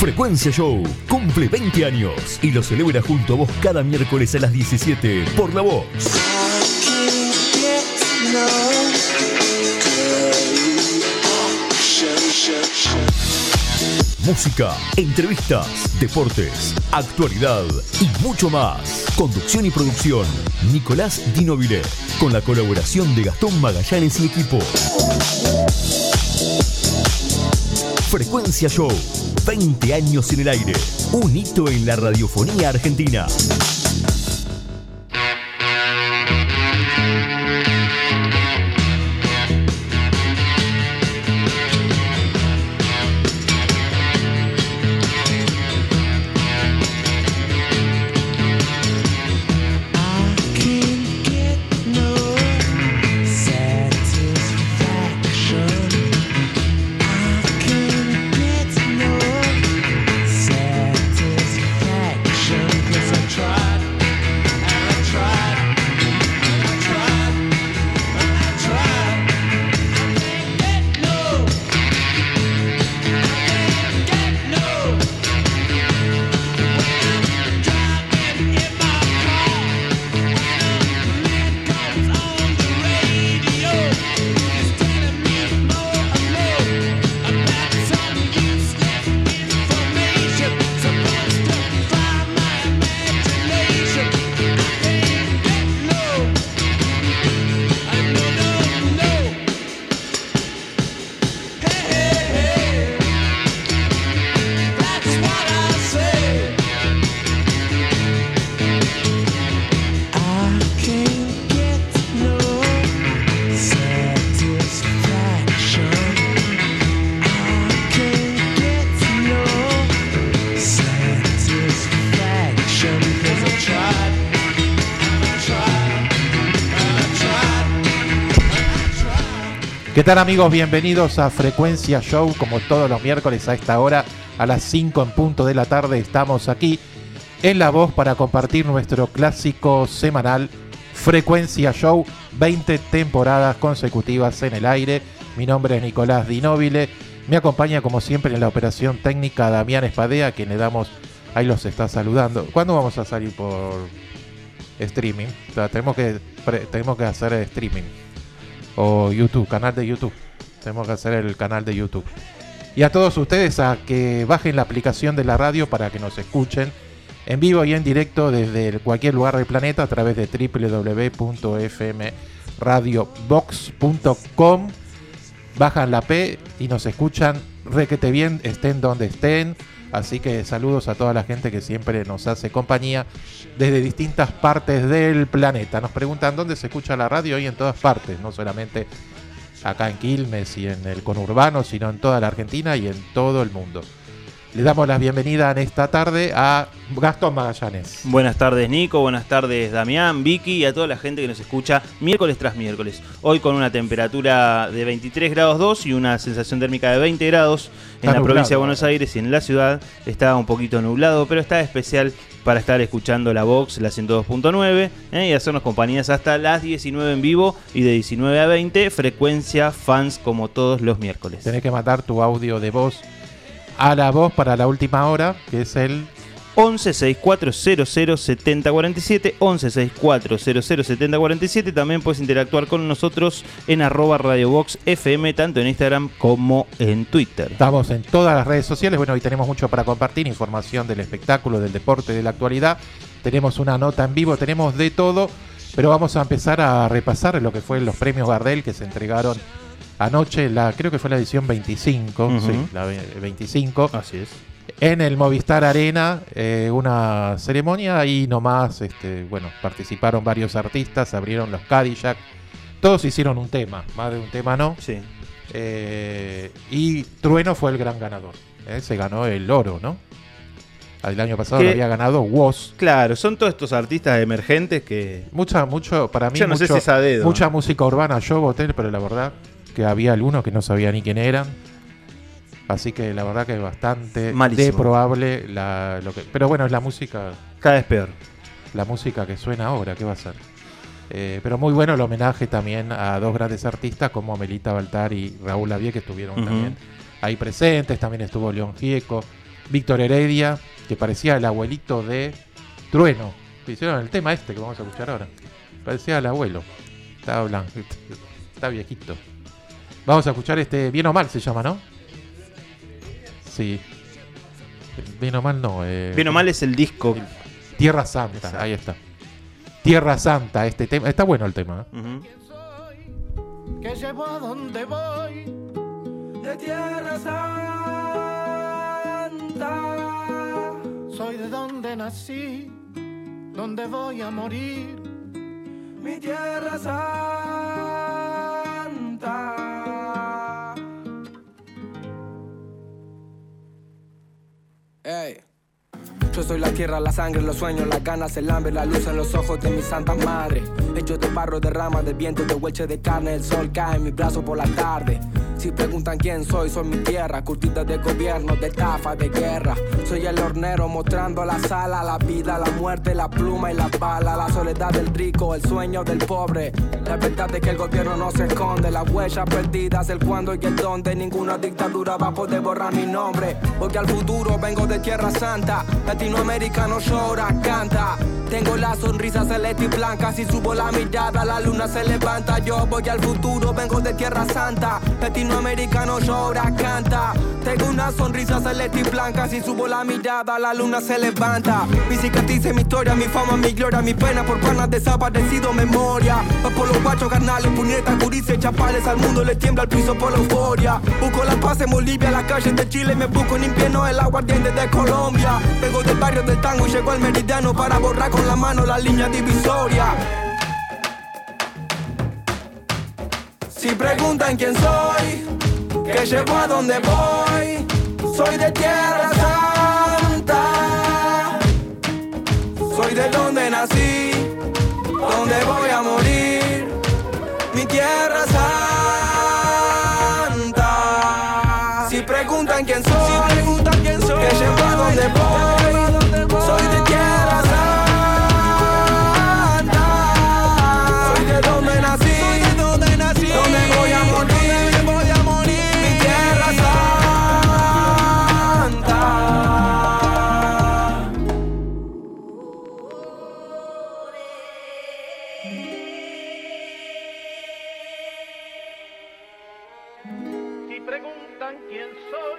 Frecuencia Show cumple 20 años y lo celebra junto a vos cada miércoles a las 17 por La Voz. Música, entrevistas, deportes, actualidad y mucho más. Conducción y producción, Nicolás Di Nobile, con la colaboración de Gastón Magallanes y equipo. Frecuencia Show, 20 años en el aire, un hito en la radiofonía argentina. ¿Qué tal, amigos? Bienvenidos a Frecuencia Show. Como todos los miércoles a esta hora, a las 5 en punto de la tarde, estamos aquí en La Voz para compartir nuestro clásico semanal Frecuencia Show, 20 temporadas consecutivas en el aire. Mi nombre es Nicolás Di Nobile. Me acompaña como siempre en la operación técnica Damián Espadea, a quien le damos, ahí los está saludando. ¿Cuándo vamos a salir por streaming? O sea, tenemos que hacer streaming. O YouTube, canal de YouTube. Tenemos que hacer el canal de YouTube. Y a todos ustedes a que bajen la aplicación de la radio para que nos escuchen en vivo y en directo desde cualquier lugar del planeta a través de www.fmradiobox.com. Bajan la P y nos escuchan requete bien, estén donde estén. Así que saludos a toda la gente que siempre nos hace compañía desde distintas partes del planeta. Nos preguntan dónde se escucha la radio, y en todas partes, no solamente acá en Quilmes y en el conurbano, sino en toda la Argentina y en todo el mundo. Le damos la bienvenida en esta tarde a Gastón Magallanes. Buenas tardes, Nico, buenas tardes, Damián, Vicky, y a toda la gente que nos escucha miércoles tras miércoles. Hoy con una temperatura de 23 grados 2 y una sensación térmica de 20 grados en la provincia de Buenos Aires y en la ciudad. Está un poquito nublado, pero está especial para estar escuchando la Vox, la 102.9, y hacernos compañías hasta las 19 en vivo y de 19 a 20, frecuencia fans como todos los miércoles. Tenés que mandar tu audio de voz a La Voz para la última hora, que es el 11 6400 7047, 11 6400 7047. También puedes interactuar con nosotros en @radioboxfm, tanto en Instagram como en Twitter. Estamos en todas las redes sociales. Bueno, hoy tenemos mucho para compartir, información del espectáculo, del deporte, de la actualidad. Tenemos una nota en vivo, tenemos de todo, pero vamos a empezar a repasar lo que fue los premios Gardel que se entregaron anoche, creo que fue la edición 25, sí, la 25. Así es. En el Movistar Arena, una ceremonia ahí nomás, participaron varios artistas, abrieron los Cadillac, todos hicieron un tema, más de un tema no. Sí. Y Trueno fue el gran ganador, se ganó el oro, ¿no? El año pasado lo había ganado Woz. Claro, son todos estos artistas emergentes que... Para mí, yo no sé si es a dedo. Mucha música urbana, yo voté, pero la verdad que había algunos que no sabía ni quién eran. Así que la verdad que es bastante probable pero bueno, es la música. Cada vez peor. La música que suena ahora, ¿qué va a ser? Pero muy bueno el homenaje también a dos grandes artistas como Melita Baltar y Raúl Lavie, que estuvieron también ahí presentes. También estuvo León Gieco. Víctor Heredia, que parecía el abuelito de Trueno. Hicieron el tema que vamos a escuchar ahora. Parecía el abuelo. Estaba blanco, está viejito. Vamos a escuchar Bien o Mal se llama, ¿no? Sí. Bien o Mal no. Bien o Mal es el disco. Tierra Santa, exacto. Ahí está. Tierra Santa, tema. Está bueno el tema. Que llevo a donde voy de Tierra Santa. Soy de donde nací, donde voy a morir. Mi Tierra Santa. Hey. Yo soy la tierra, la sangre, los sueños, las ganas, el hambre, la luz en los ojos de mi santa madre. Hecho de barro, de rama, de viento, de hueche de carne. El sol cae en mi brazo por la tarde. Si preguntan quién soy mi tierra, curtida de gobierno, de estafa, de guerra. Soy el hornero mostrando la sala, la vida, la muerte, la pluma y la bala. La soledad del rico, el sueño del pobre. La verdad es que el gobierno no se esconde. Las huellas perdidas, el cuándo y el dónde. Ninguna dictadura va a poder borrar mi nombre. Porque al futuro vengo de Tierra Santa. Latinoamericano llora, canta. Tengo la sonrisa celeste y blanca. Si subo la mirada, la luna se levanta. Yo voy al futuro, vengo de Tierra Santa. Latinoamericano llora, canta. Tengo una sonrisa celeste y blanca. Si subo la mirada, la luna se levanta. Mi cicatriz, mi historia, mi fama, mi gloria. Mi pena por panas desaparecido, memoria. Va por los guachos, carnales, puñetas, gurises, chapales. Al mundo le tiembla el piso por la euforia. Busco la paz en Bolivia, las calles de Chile. Me busco en invierno el aguardiente de Colombia. Vengo del barrio del tango y llego al meridiano para borrar con la mano la línea divisoria. Si preguntan quién soy, que llevo a donde voy, soy de Tierra Santa. Soy de donde nací, donde voy a morir, mi Tierra Santa. Si preguntan quién soy, que llevo a donde voy, soy de Tierra Santa. Soy de donde nací, donde voy a morir, mi Tierra Santa. Si preguntan quién soy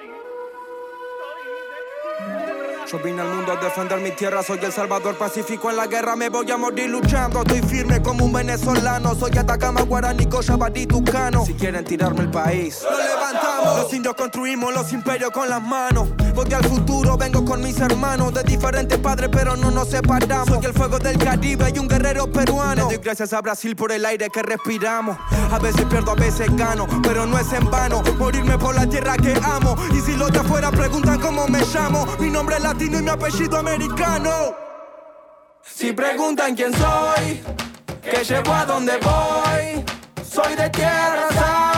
Yo vine al mundo a defender mi tierra, soy el salvador pacífico en la guerra, me voy a morir luchando, estoy firme como un venezolano, soy Atacama, Guaraní, Cochabamba, Tucano. Si quieren tirarme el país, lo levantamos, los indios construimos los imperios con las manos, voy al futuro, vengo con mis hermanos, de diferentes padres pero no nos separamos, soy el fuego del Caribe y un guerrero peruano, le doy gracias a Brasil por el aire que respiramos, a veces pierdo, a veces gano, pero no es en vano, morirme por la tierra que amo, y si los de afuera preguntan cómo me llamo, mi nombre es latino y mi apellido americano. Si preguntan quién soy, que llevo a donde voy, soy de Tierra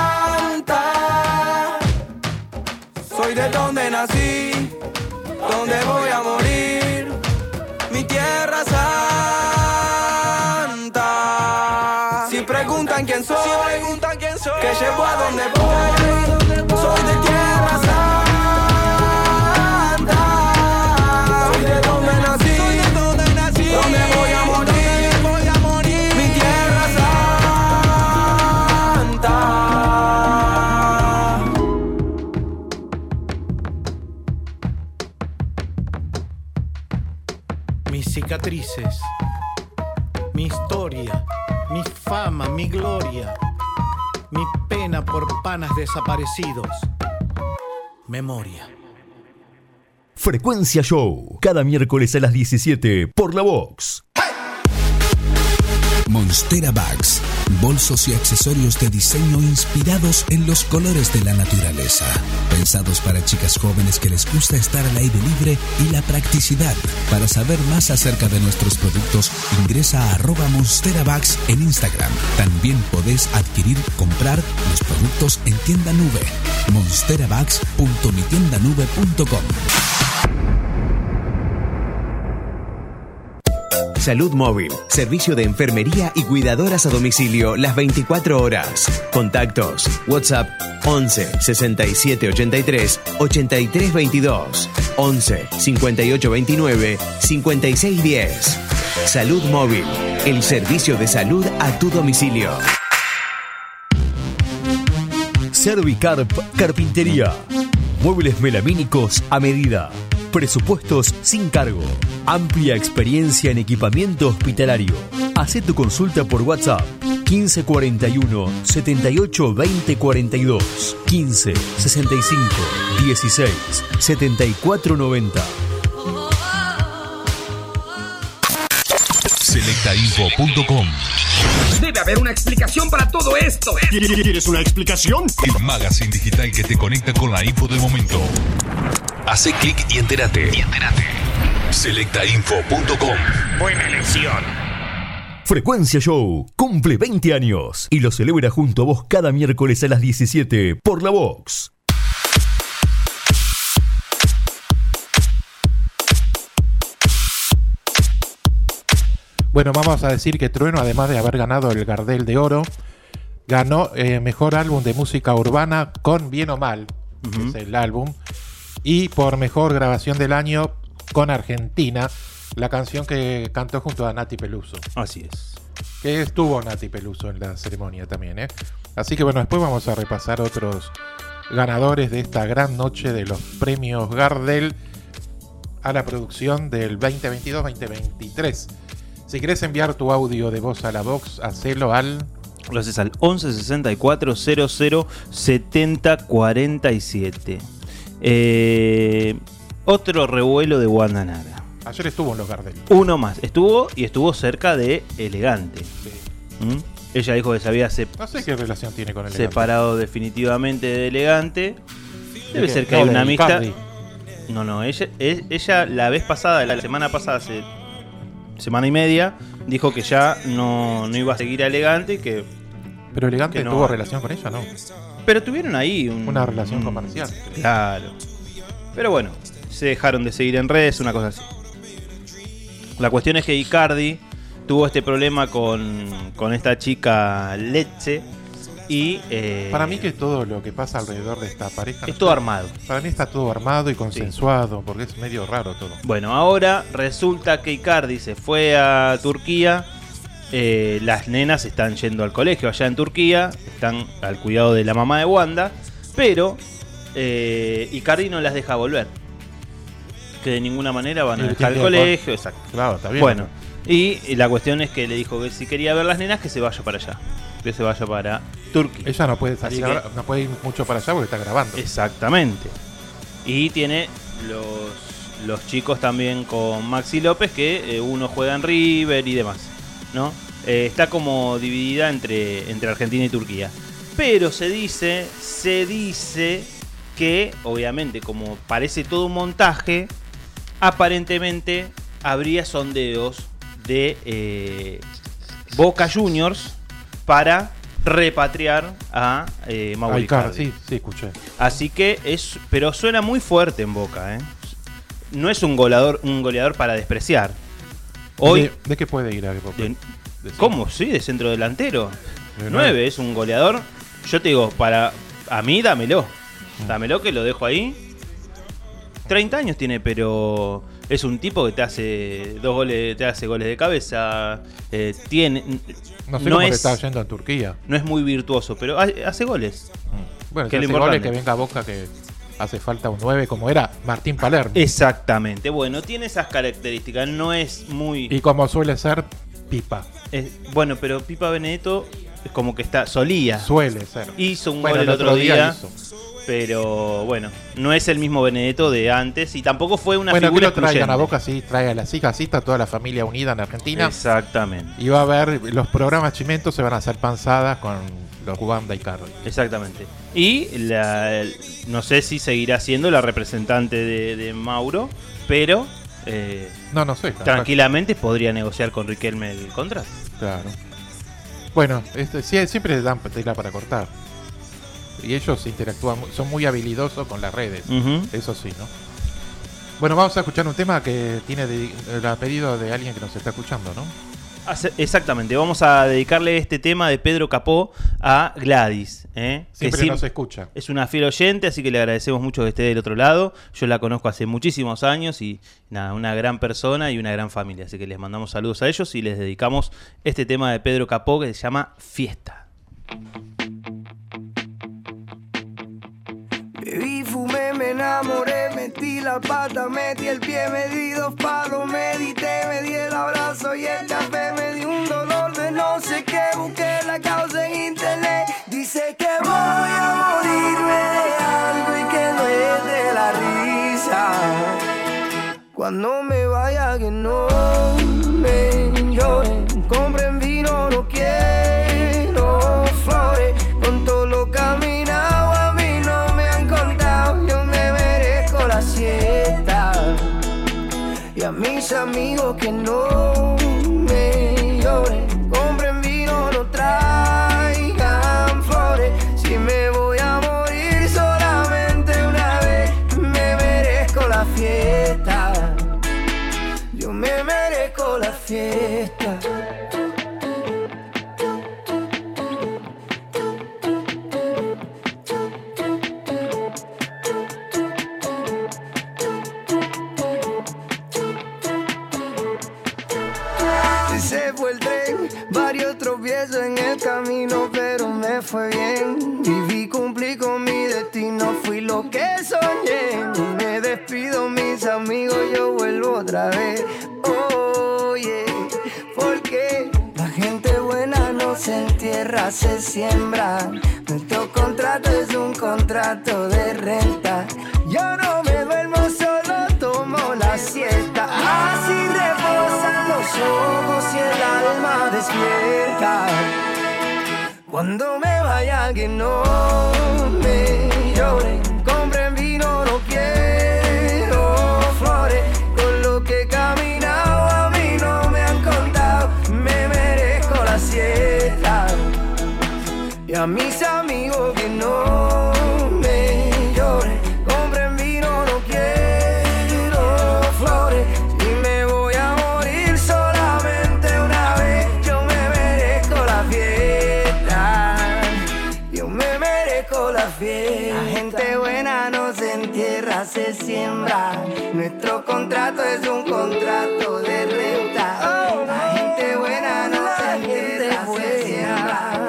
Santa. Soy de donde nací, donde voy a morir, mi Tierra Santa. Si preguntan quién soy, que llevo a donde voy, soy de Tierra Santa. Donde voy a morir, mi Tierra Santa. mis cicatrices, mi historia, mi fama, mi gloria, mi pena por panas desaparecidos, memoria. Frecuencia Show, cada miércoles a las 17 por La Vox. Monstera Bags, bolsos y accesorios de diseño inspirados en los colores de la naturaleza. Pensados para chicas jóvenes que les gusta estar al aire libre y la practicidad. Para saber más acerca de nuestros productos, ingresa a @MonsteraBags en Instagram. También podés comprar los productos en tienda nube. monsterabags.mitiendanube.com. Salud Móvil, servicio de enfermería y cuidadoras a domicilio las 24 horas. Contactos: WhatsApp 11 67 83 83 22, 11 58 29 56 10. Salud Móvil, el servicio de salud a tu domicilio. Servicarp Carpintería. Muebles melamínicos a medida. Presupuestos sin cargo. Amplia experiencia en equipamiento hospitalario. Hacé tu consulta por WhatsApp 1541 78 20 42, 15 65 16 74 90. Selectainfo.com. Debe haber una explicación para todo esto. ¿Quieres una explicación? El magazine digital que te conecta con la info del momento. Hace clic y entérate. Selectainfo.com. Buena elección. Frecuencia Show cumple 20 años y lo celebra junto a vos cada miércoles a las 17 por La Vox. Bueno, vamos a decir que Trueno, además de haber ganado el Gardel de Oro, ganó Mejor Álbum de Música Urbana con Bien o Mal, que es el álbum, y por Mejor Grabación del Año con Argentina, la canción que cantó junto a Nati Peluso. Así es. Que estuvo Nati Peluso en la ceremonia también, ¿eh? Así que bueno, después vamos a repasar otros ganadores de esta gran noche de los premios Gardel a la producción del 2022-2023. Si querés enviar tu audio de voz a La Vox, hacelo al... Lo haces al 11 64 00 70 47. Otro revuelo de Wanda Nara. Ayer estuvo en los Gardel. Uno más. Estuvo cerca de Elegante. Sí. Ella dijo que se había no sé qué relación tiene con Elegante. separado definitivamente de Elegante. Debe ser que hay una amistad. No, ella la vez pasada, la semana pasada, hace semana y media, dijo que ya no iba a seguir a Elegante y que... Pero Elegante que no. tuvo relación con ella, ¿no? Pero tuvieron ahí una relación comercial. Claro. Pero bueno, se dejaron de seguir en redes, una cosa así. La cuestión es que Icardi tuvo este problema con esta chica Lecce y... para mí que todo lo que pasa alrededor de esta pareja... Es todo armado. Para mí está todo armado y consensuado, porque es medio raro todo. Bueno, ahora resulta que Icardi se fue a Turquía. Las nenas están yendo al colegio allá en Turquía, están al cuidado de la mamá de Wanda, pero Icardi no las deja volver, que de ninguna manera van a dejar el colegio. Exacto. Claro, está bien. Bueno, y la cuestión es que le dijo que si quería ver las nenas, que se vaya para allá, que se vaya para Turquía. Ella no puede salir, no puede ir mucho para allá porque está grabando. Exactamente. Y tiene los chicos también con Maxi López, que uno juega en River y demás, ¿no? Está como dividida entre Argentina y Turquía. Pero se dice que, obviamente, como parece todo un montaje, aparentemente habría sondeos de Boca Juniors para repatriar a Mauro Icardi. Sí, escuché. Así que pero suena muy fuerte en Boca, ¿eh? No es un goleador para despreciar. Hoy, ¿De qué puede ir a Boca? ¿Cómo? Sí, de centro delantero. 9, es un goleador. Yo te digo, a mí dámelo. Dámelo que lo dejo ahí. 30 años tiene, pero es un tipo que te hace 2 goles, te hace goles de cabeza. No sé cómo le está yendo en Turquía. No es muy virtuoso, pero hace goles. Bueno, que hace goles, que venga a Boca, que hace falta un 9 como era Martín Palermo. Exactamente. Bueno, tiene esas características. No es muy... Y como suele ser, Pipa. Bueno, pero Pipa Benedetto es como que solía. Suele ser. Hizo un gol el otro día. Pero bueno, no es el mismo Benedetto de antes y tampoco fue una figura que lo excluyente. Traigan a Boca, sí, trae a las hijas, sí, está toda la familia unida en Argentina. Exactamente. Y va a haber, los programas Chimentos se van a hacer panzadas con los Wanda y Icardi. Exactamente. Y no sé si seguirá siendo la representante de Mauro, pero no sé. Tranquilamente podría negociar con Riquelme el contrato. Claro. Bueno, siempre les dan tela para cortar. Y ellos interactúan, son muy habilidosos con las redes. Eso sí, ¿no? Bueno, vamos a escuchar un tema que tiene el pedido de alguien que nos está escuchando, ¿no? Exactamente, vamos a dedicarle este tema de Pedro Capó a Gladys, Siempre nos escucha. Es una fiel oyente, así que le agradecemos mucho que esté del otro lado. Yo la conozco hace muchísimos años y nada, una gran persona y una gran familia, así que les mandamos saludos a ellos y les dedicamos este tema de Pedro Capó que se llama Fiesta. Bebí, fumé, me enamoré, metí la pata, metí el pie, me di 2 palos, medité, me di el abrazo y el café, me di un dolor de no sé qué, busqué la causa en internet, dice que voy a morirme de algo y que no es de la risa, cuando me vaya que no me lloren, compren vino, no quiero flores, con todo lo caminado a mí no me han contado, yo me merezco la siesta, y a mis amigos que no me lloren, compren vino, no traigan flores, si me voy a morir solamente una vez, me merezco la fiesta, yo me merezco la fiesta. Se fue el tren, varios tropiezos en el camino, pero me fue bien. Viví, cumplí con mi destino, fui lo que soñé. Me despido, mis amigos, yo vuelvo otra vez. Oye, porque la gente buena no se entierra, se siembra. Nuestro contrato es un contrato de renta. Yo no me duermo, solo tomo la siesta. Así reposan los ojos y el alma despierta. Cuando me vaya que no me lloren, compren vino, no quiero flores. Con lo que he caminado a mí no me han contado, me merezco la siesta. Y a mis amigos que no me lloren, compren vino, no quiero flores. Si me voy a morir solamente una vez, yo me merezco la fiesta. Yo me merezco la fiesta. La gente buena no se entierra, se siembra. Nuestro contrato es un contrato de renta. La gente buena no se entierra, se siembra.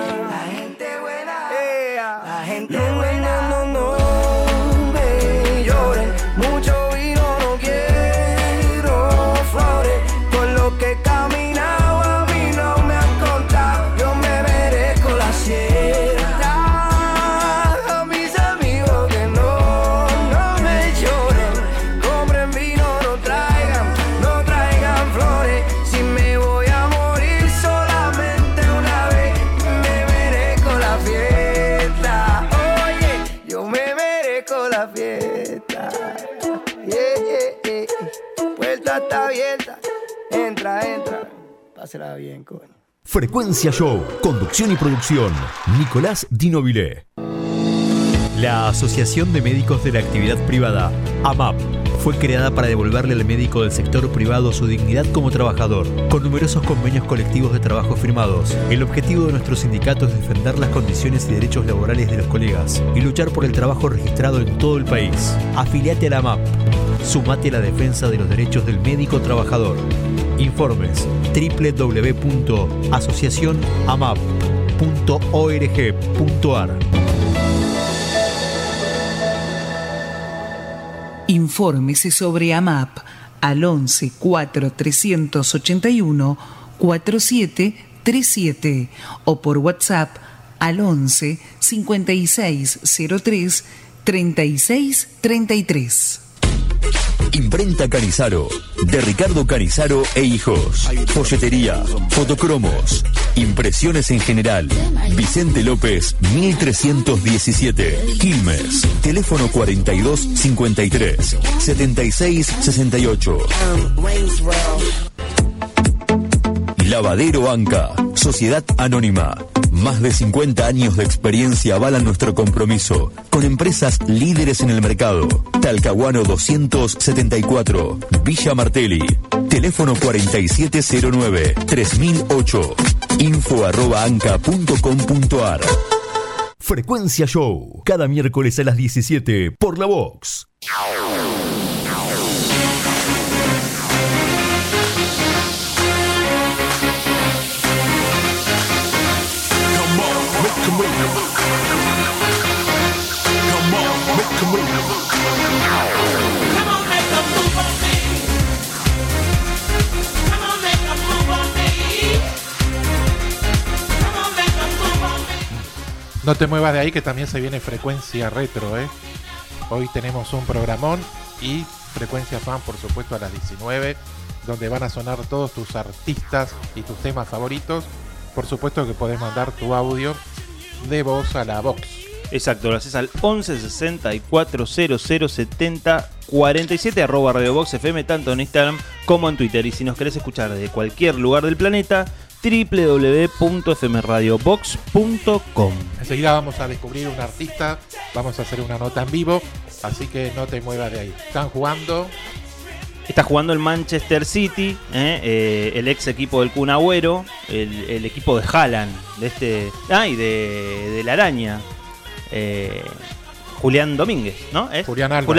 La gente buena no me lloren, mucho vino no quiero flores, con lo que he caminado a mí no me han contado, yo me merezco la siesta. A mis amigos que no me lloren, compren vino, no traigan flores, si me voy a morir solamente una vez, me merezco la fiesta. Yo me merezco la fiesta. Puerta está abierta. Entra. Pásela bien, coño. Frecuencia Show. Conducción y producción. Nicolás Di Nobile. La Asociación de Médicos de la Actividad Privada, AMAP, fue creada para devolverle al médico del sector privado su dignidad como trabajador, con numerosos convenios colectivos de trabajo firmados. El objetivo de nuestro sindicato es defender las condiciones y derechos laborales de los colegas y luchar por el trabajo registrado en todo el país. Afiliate a la AMAP. Sumate a la defensa de los derechos del médico trabajador. Informes: www.asociacionamap.org.ar. Infórmese sobre AMAP al 11 4 381 4737 o por WhatsApp al 11 5603 3633. Imprenta Canizaro, de Ricardo Canizaro e Hijos. Folletería, fotocromos, impresiones en general. Vicente López, 1317, Quilmes. Teléfono 4253 7668. Lavadero Anca, Sociedad Anónima. Más de 50 años de experiencia avalan nuestro compromiso con empresas líderes en el mercado. Talcahuano 274, Villa Martelli. Teléfono 4709-3008. info@anca.com.ar. Frecuencia Show, cada miércoles a las 17 por La Vox. No te muevas de ahí que también se viene Frecuencia Retro, ¿eh? Hoy tenemos un programón y Frecuencia Fan, por supuesto, a las 19, donde van a sonar todos tus artistas y tus temas favoritos. Por supuesto que podés mandar tu audio de voz a la Vox. Exacto, lo haces al 11 64 00 70 47 @ Vox FM, tanto en Instagram como en Twitter. Y si nos querés escuchar desde cualquier lugar del planeta, www.fmradiobox.com. Enseguida vamos a descubrir un artista, vamos a hacer una nota en vivo, así que no te muevas de ahí. Están jugando. Está jugando el Manchester City, el ex equipo del Kun Agüero, el equipo de Haaland, y de la Araña, Julián Domínguez, ¿no? Julián Álvarez.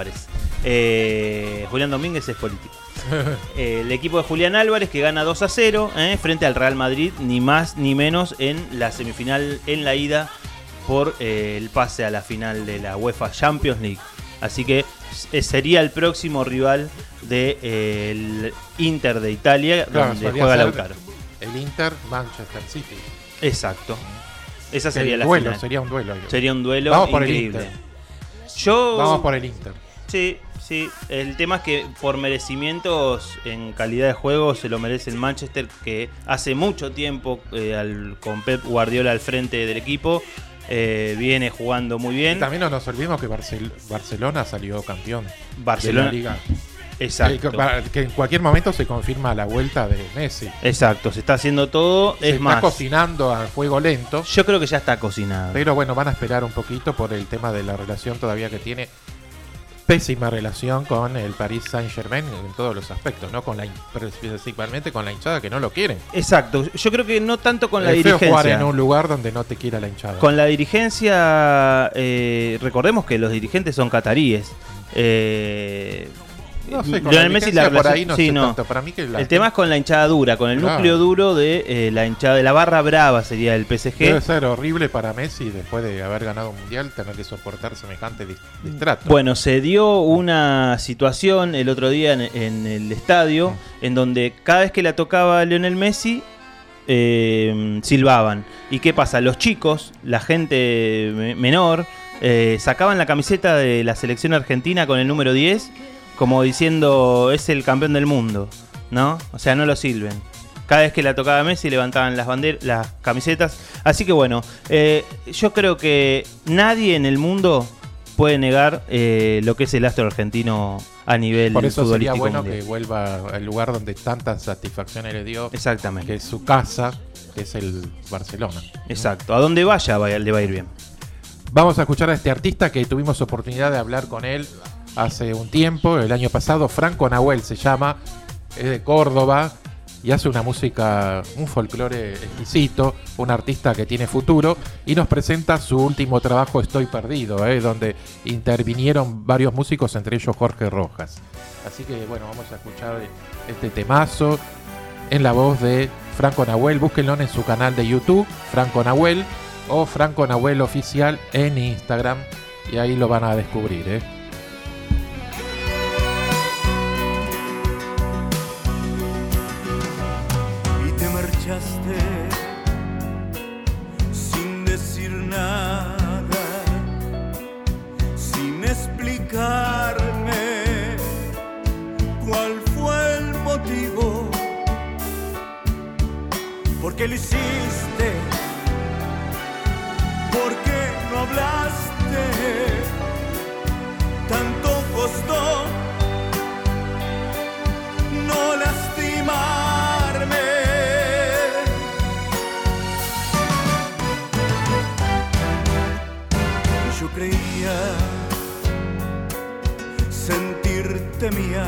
Julián Domínguez es político. El equipo de Julián Álvarez que gana 2-0 frente al Real Madrid, ni más ni menos, en la semifinal en la ida por el pase a la final de la UEFA Champions League. Así que sería el próximo rival del Inter de Italia, claro, donde juega Lautaro. El Inter Manchester City. Exacto. Esa sería la duelo, final. Sería un duelo. Sería un duelo Vamos por increíble. El Inter. Vamos por el Inter. Sí. El tema es que por merecimientos en calidad de juego se lo merece el Manchester, que hace mucho tiempo con Pep Guardiola al frente del equipo viene jugando muy bien. Y también no nos olvidemos que Barcelona salió campeón de la Liga. Exacto. Que en cualquier momento se confirma la vuelta de Messi. Exacto, se está haciendo todo. Se está cocinando a fuego lento. Yo creo que ya está cocinado. Pero bueno, van a esperar un poquito por el tema de la relación todavía que tiene. Pésima relación con el Paris Saint-Germain en todos los aspectos, ¿no? Principalmente con la hinchada que no lo quiere. Exacto, yo creo que no tanto con la feo dirigencia. Jugar en un lugar donde no te quiera la hinchada. Con la dirigencia, recordemos que los dirigentes son cataríes. No sé, con Lionel Messi la por ahí no sí, sé no. tanto. Para mí que el tema es con la hinchada dura, con el núcleo duro de la hinchada, de la barra brava sería el PSG. Debe ser horrible para Messi después de haber ganado un mundial tener que soportar semejante distrato. Bueno, se dio una situación el otro día en el estadio en donde cada vez que la tocaba Lionel Messi silbaban. ¿Y qué pasa? Los chicos, la gente menor, sacaban la camiseta de la selección argentina con el número 10 como diciendo es el campeón del mundo, ¿no? O sea, no lo silben. Cada vez que la tocaba Messi levantaban las camisetas. Así que bueno, yo creo que nadie en el mundo puede negar lo que es el astro argentino a nivel futbolístico. Por eso sería bueno mundial. que vuelva al lugar donde tantas satisfacciones le dio. Exactamente. Que es su casa, que es el Barcelona. Exacto. A donde vaya le va a ir bien. Vamos a escuchar a este artista que tuvimos oportunidad de hablar con él hace un tiempo, el año pasado. Franco Nahuel se llama, es de Córdoba y hace una música, un folclore exquisito, un artista que tiene futuro, y nos presenta su último trabajo, Estoy Perdido, donde intervinieron varios músicos, entre ellos Jorge Rojas. Así que bueno, vamos a escuchar este temazo en la voz de Franco Nahuel. Búsquenlo en su canal de YouTube, Franco Nahuel, o Franco Nahuel Oficial en Instagram, y ahí lo van a descubrir, sin decir nada, sin explicarme cuál fue el motivo, por qué lo hiciste, por qué no hablaste, tanto costó no lastimarme. temía.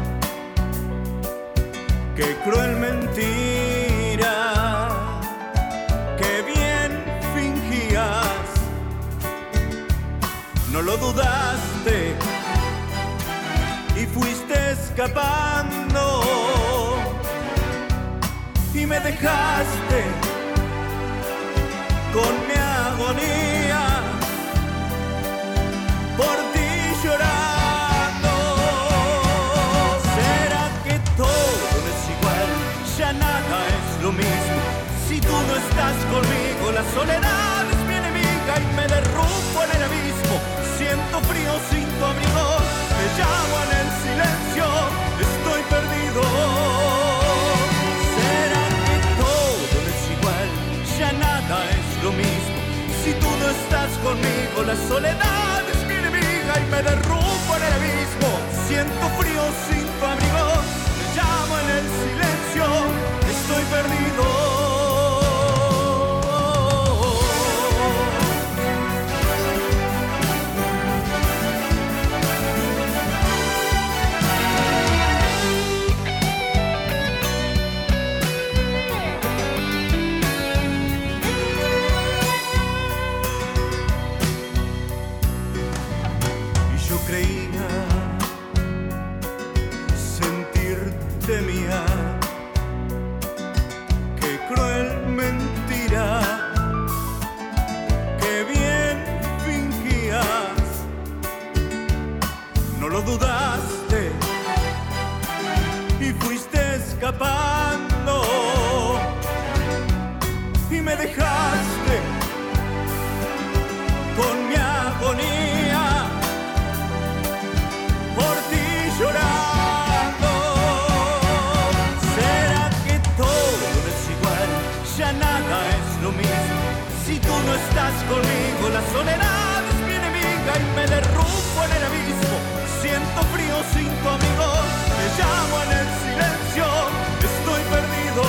Qué cruel mentira, qué bien fingías. No lo dudaste y fuiste escapando y me dejaste con mi agonía por ti llorando. ¿Será que todo es igual? Ya nada es lo mismo. Si tú no estás conmigo, la soledad es mi enemiga y me derrumbo en el abismo. Siento frío sin tu abrigo, te llamo en el silencio, estoy perdido. ¿Será que todo es igual? Ya nada es lo mismo. Si tú no estás conmigo, la soledad es mi enemiga y me derrumbo en el abismo. Siento frío sin tu abrigo, te llamo en el silencio, estoy perdido. Creía sentirte mía, qué cruel mentira, qué bien fingías. No lo dudaste y fuiste escapando y me dejaste con mi agonía por ti llorando. ¿Será que todo es igual? Ya nada es lo mismo. Si tú no estás conmigo, la soledad es mi enemiga y me derrumbo en el abismo. Siento frío sin tu amigo, te llamo en el silencio, estoy perdido.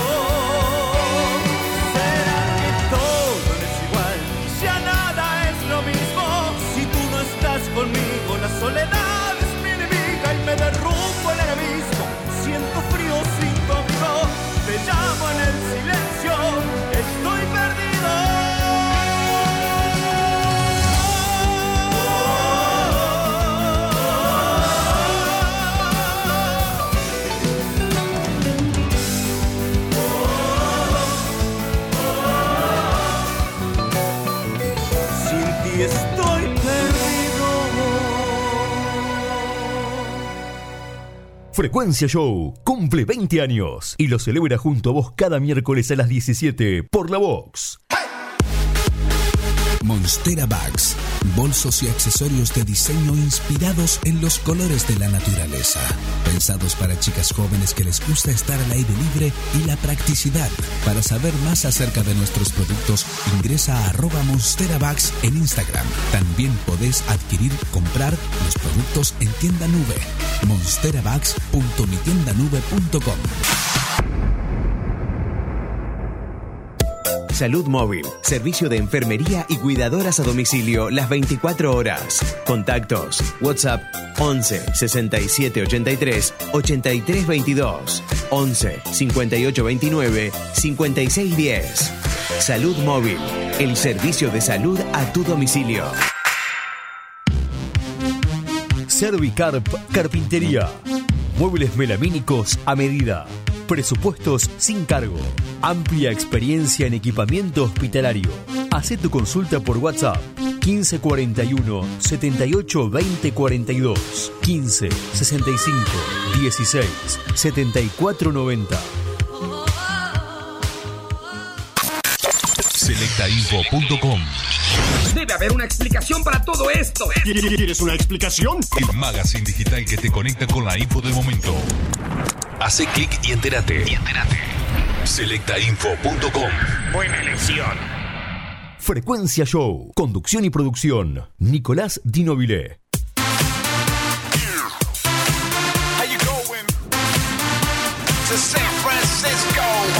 ¿Será que todo es igual? Ya nada es lo mismo. Si tú no estás conmigo, la soledad me derrumbo en el abismo. Siento frío sin tu amigo, te llamo en el silencio, estoy perdido. Sin ti estoy perdido. Frecuencia Show cumple 20 años y lo celebra junto a vos cada miércoles a las 17 por La Vox. Monstera Bags, bolsos y accesorios de diseño inspirados en los colores de la naturaleza. Pensados para chicas jóvenes que les gusta estar al aire libre y la practicidad. Para saber más acerca de nuestros productos, ingresa a @MonsteraBags en Instagram. También podés comprar los productos en tienda nube. monsterabags.mitiendanube.com. Salud Móvil, servicio de enfermería y cuidadoras a domicilio las 24 horas. Contactos: WhatsApp 11 67 83 83 22, 11 58 29 56 10. Salud Móvil, el servicio de salud a tu domicilio. Servicarp Carpintería. Muebles melamínicos a medida. Presupuestos sin cargo. Amplia experiencia en equipamiento hospitalario. Hacé tu consulta por WhatsApp 1541 78 20 42, 15 65 16 74 90. Selectainfo.com. Debe haber una explicación para todo esto. ¿Quieres una explicación? El magazine digital que te conecta con la info del momento. Hace clic y entérate. Selectainfo.com. Buena elección. Frecuencia Show. Conducción y producción. Nicolás Di Nobile. How you going? To San Francisco.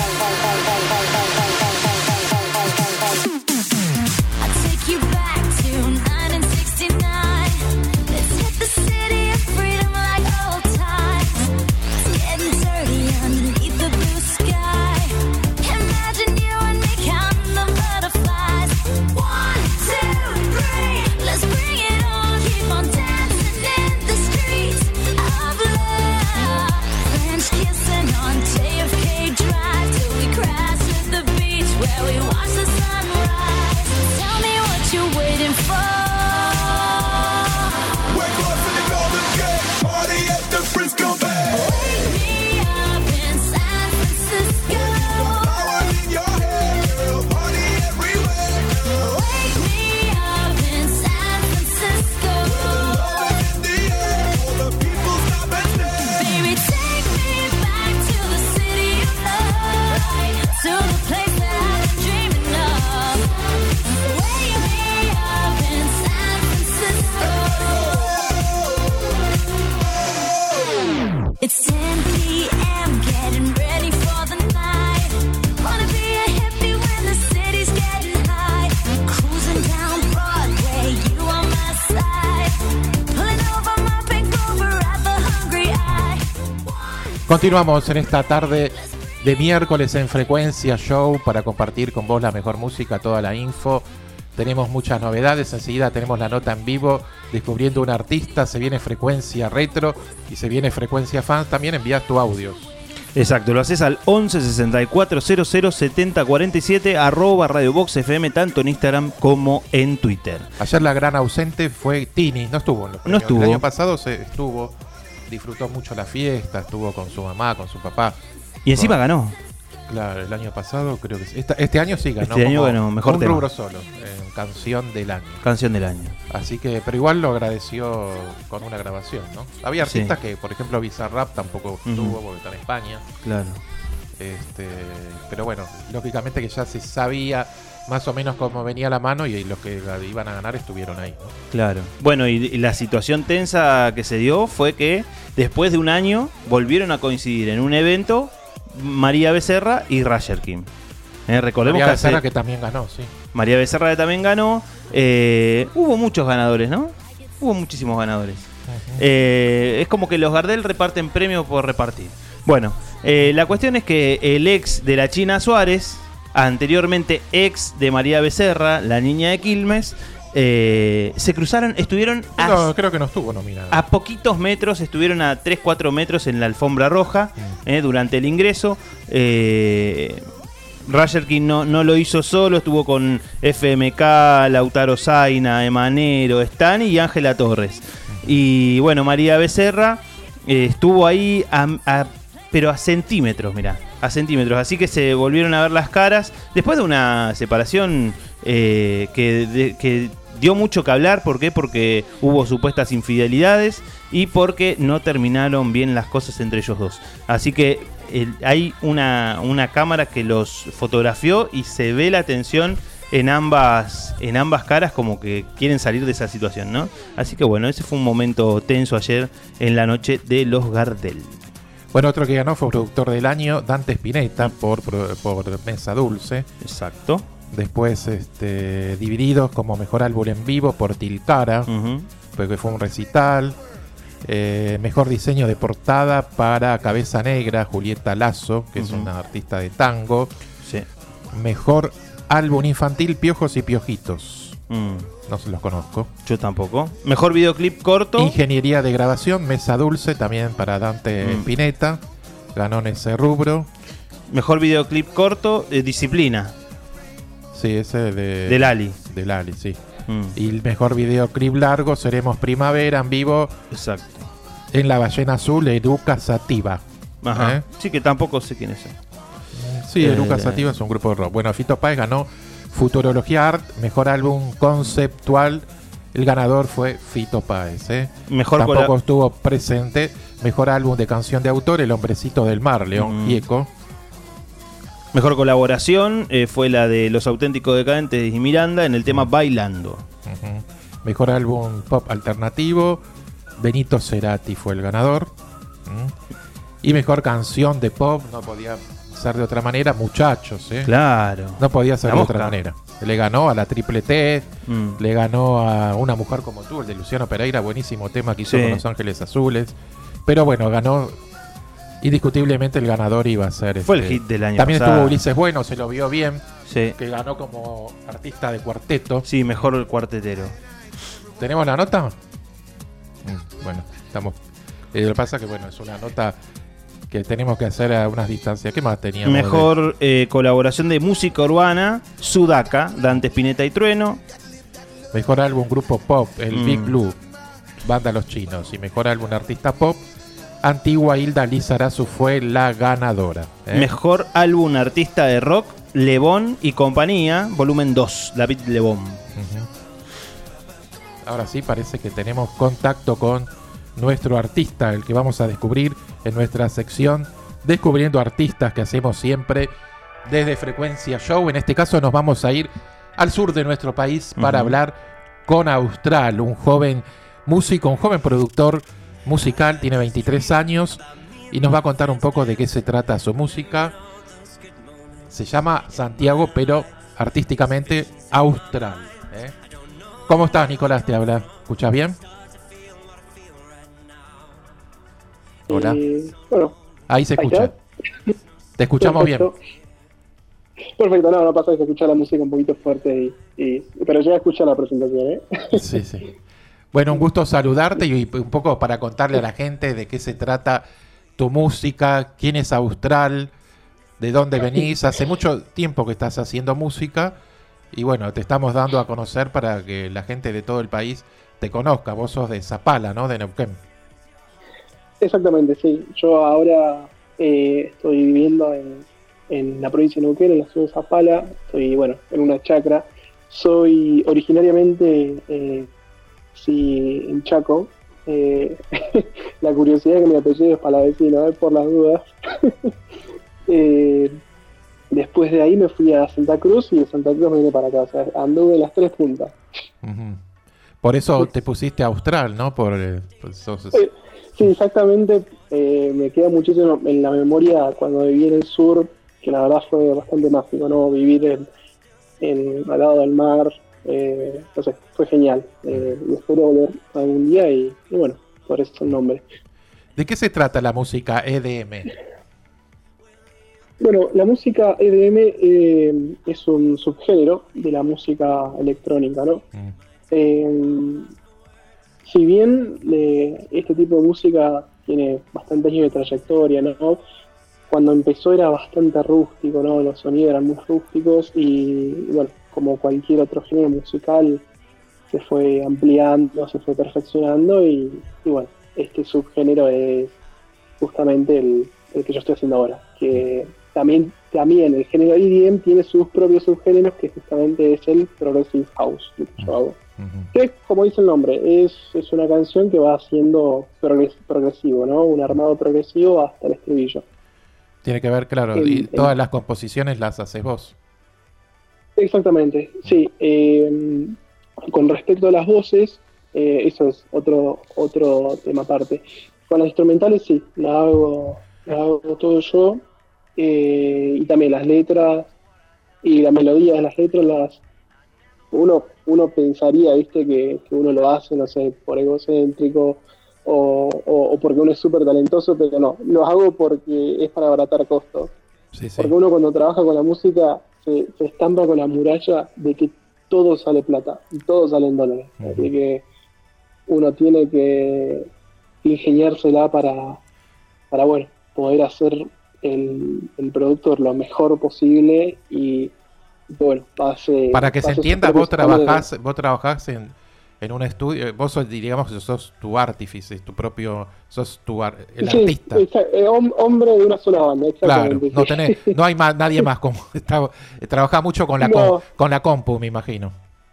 I'll take you back to 1969. Let's hit the city of freedom like old times. Continuamos en esta tarde de miércoles en Frecuencia Show para compartir con vos la mejor música, toda la info. Tenemos muchas novedades, enseguida tenemos la nota en vivo descubriendo un artista, se viene Frecuencia Retro y se viene Frecuencia Fans, también envías tu audio. Exacto, lo haces al 11 64 00 70 47 @Radio Box FM, tanto en Instagram como en Twitter. Ayer la gran ausente fue Tini, no estuvo en los premios. No estuvo. El año pasado estuvo, disfrutó mucho la fiesta, estuvo con su mamá, con su papá. Y encima ganó. Claro, el año pasado creo que sí. Este año sí ganó. Este año ganó mejor un tema. rubro solo, canción del año. Canción del año. Así que, pero igual lo agradeció con una grabación, ¿no? Había artistas que, por ejemplo, Bizarrap tampoco estuvo porque está en España. Claro. Pero bueno, lógicamente que ya se sabía más o menos cómo venía la mano y los que la iban a ganar estuvieron ahí, ¿no? Claro. Bueno, y la situación tensa que se dio fue que después de un año volvieron a coincidir en un evento María Becerra y Roger King. Recordemos María que Becerra que también ganó, sí. María Becerra que también ganó. Hubo muchos ganadores, ¿no? Hubo muchísimos ganadores. Es como que los Gardel reparten premios por repartir. Bueno, la cuestión es que el ex de la China Suárez, anteriormente ex de María Becerra, la niña de Quilmes, se cruzaron, estuvieron creo que no estuvo nominada. A poquitos metros, estuvieron a 3-4 metros en la alfombra roja durante el ingreso. Roger King no lo hizo solo, estuvo con FMK, Lautaro Zaina, Emanero, Stan y Ángela Torres. Y bueno, María Becerra estuvo ahí pero a centímetros, mirá, a centímetros. Así que se volvieron a ver las caras después de una separación que dio mucho que hablar. ¿Por qué? Porque hubo supuestas infidelidades y porque no terminaron bien las cosas entre ellos dos. Así que hay una cámara que los fotografió y se ve la tensión en ambas caras, como que quieren salir de esa situación, ¿no? Así que bueno, ese fue un momento tenso ayer en la noche de los Gardel. Bueno, otro que ganó fue productor del año, Dante Spinetta, por Mesa Dulce. Exacto. Después Divididos como mejor álbum en vivo por Tilcara, porque fue un recital. Mejor diseño de portada para Cabeza Negra, Julieta Lazo, que es una artista de tango. Sí. Mejor álbum infantil, Piojos y Piojitos. No se los conozco. Yo tampoco. Mejor videoclip corto. Ingeniería de grabación, Mesa Dulce, también para Dante Spinetta. Ganó en ese rubro. Mejor videoclip corto, Disciplina. Sí, ese de Lali. De Lali, sí. Y el mejor videoclip largo, Seremos Primavera, en vivo. Exacto. En La Ballena Azul, Eruca Sativa. Ajá. Sí, que tampoco sé quién es. Sí, Eruca Sativa es un grupo de rock. Bueno, Fito Páez ganó Futurología Art, mejor álbum conceptual. El ganador fue Fito Páez. Tampoco estuvo presente. Mejor álbum de canción de autor, El Hombrecito del Mar, León Gieco. Mejor colaboración fue la de Los Auténticos Decadentes y Miranda en el tema Bailando. Mejor álbum pop alternativo, Benito Cerati fue el ganador. Y mejor canción de pop, no podía ser de otra manera, Muchachos. Claro. No podía ser de otra manera. Le ganó a la Triple T, le ganó a Una Mujer Como Tú, el de Luciano Pereira, buenísimo tema que hizo con Los Ángeles Azules. Pero bueno, ganó. Indiscutiblemente el ganador iba a ser... Fue el hit del año también pasado. Estuvo Ulises Bueno, se lo vio bien. Sí. Que ganó como artista de cuarteto. Sí, mejor el cuartetero. ¿Tenemos la nota? Bueno, estamos... lo que pasa que bueno, es una nota que tenemos que hacer a unas distancias. ¿Qué más teníamos? Mejor colaboración de música urbana, Sudaca, Dante Spinetta y Trueno. Mejor álbum grupo pop, el Big Blue, Banda Los Chinos. Y mejor álbum artista pop, Antigua Hilda Lizarazu fue la ganadora. Mejor álbum artista de rock, Lebón y compañía, volumen 2, David Lebón. Ahora sí, parece que tenemos contacto con nuestro artista, el que vamos a descubrir en nuestra sección Descubriendo Artistas, que hacemos siempre desde Frecuencia Show. En este caso nos vamos a ir al sur de nuestro país para hablar con Austral, un joven músico, un joven productor musical, tiene 23 años y nos va a contar un poco de qué se trata su música. Se llama Santiago, pero artísticamente Austral. ¿Cómo estás, Nicolás? ¿Te habla? ¿Escuchas bien? Hola. Bueno, Ahí se escucha. Te escuchamos Perfecto. Perfecto, no pasa que se escucha la música un poquito fuerte, pero yo escucho la presentación, ¿eh? Sí. Bueno, un gusto saludarte y un poco para contarle a la gente de qué se trata tu música, quién es Austral, de dónde venís. Hace mucho tiempo que estás haciendo música y bueno, te estamos dando a conocer para que la gente de todo el país te conozca. Vos sos de Zapala, ¿no? De Neuquén. Exactamente, sí. Yo ahora estoy viviendo en la provincia de Neuquén, en la ciudad de Zapala. Estoy, en una chacra. Soy originariamente, en Chaco. La curiosidad es que mi apellido es palavecino, por las dudas. Después de ahí me fui a Santa Cruz y de Santa Cruz me vine para acá. O sea, anduve en las tres puntas. Uh-huh. Por eso te pusiste Austral, ¿no? Sí, exactamente. Me queda muchísimo en la memoria cuando viví en el sur, que la verdad fue bastante mágico, ¿no? Vivir al lado del mar, no sé, fue genial. Y espero volver algún día y bueno, por eso el nombre. ¿De qué se trata la música EDM? Bueno, la música EDM es un subgénero de la música electrónica, ¿no? Si bien este tipo de música tiene bastante años de trayectoria, ¿no? Cuando empezó era bastante rústico, ¿no? Los sonidos eran muy rústicos y bueno, como cualquier otro género musical se fue ampliando, se fue perfeccionando y bueno, este subgénero es justamente el que yo estoy haciendo ahora, que también el género EDM tiene sus propios subgéneros, que justamente es el Progressive House, lo que yo hago. Que, como dice el nombre, es una canción que va siendo progresivo, ¿no? Un armado progresivo hasta el estribillo. Tiene que ver, claro, y todas las composiciones las haces vos. Exactamente, sí. Con respecto a las voces, eso es otro tema aparte. Con las instrumentales sí, la hago todo yo. Y también las letras y la melodía de las letras uno pensaría, viste, que uno lo hace, no sé, por egocéntrico o porque uno es súper talentoso, pero no, lo hago porque es para abaratar costos. Sí. Porque uno cuando trabaja con la música se estampa con la muralla de que todo sale plata y todo sale en dólares. Así que uno tiene que ingeniársela para poder hacer el producto lo mejor posible y bueno, para que se entienda, vos trabajás en un estudio, vos sos, digamos que sos tu artífice, el artista. Hombre de una sola banda, exactamente. Claro, no hay nadie más como trabajás mucho con la compu, me imagino.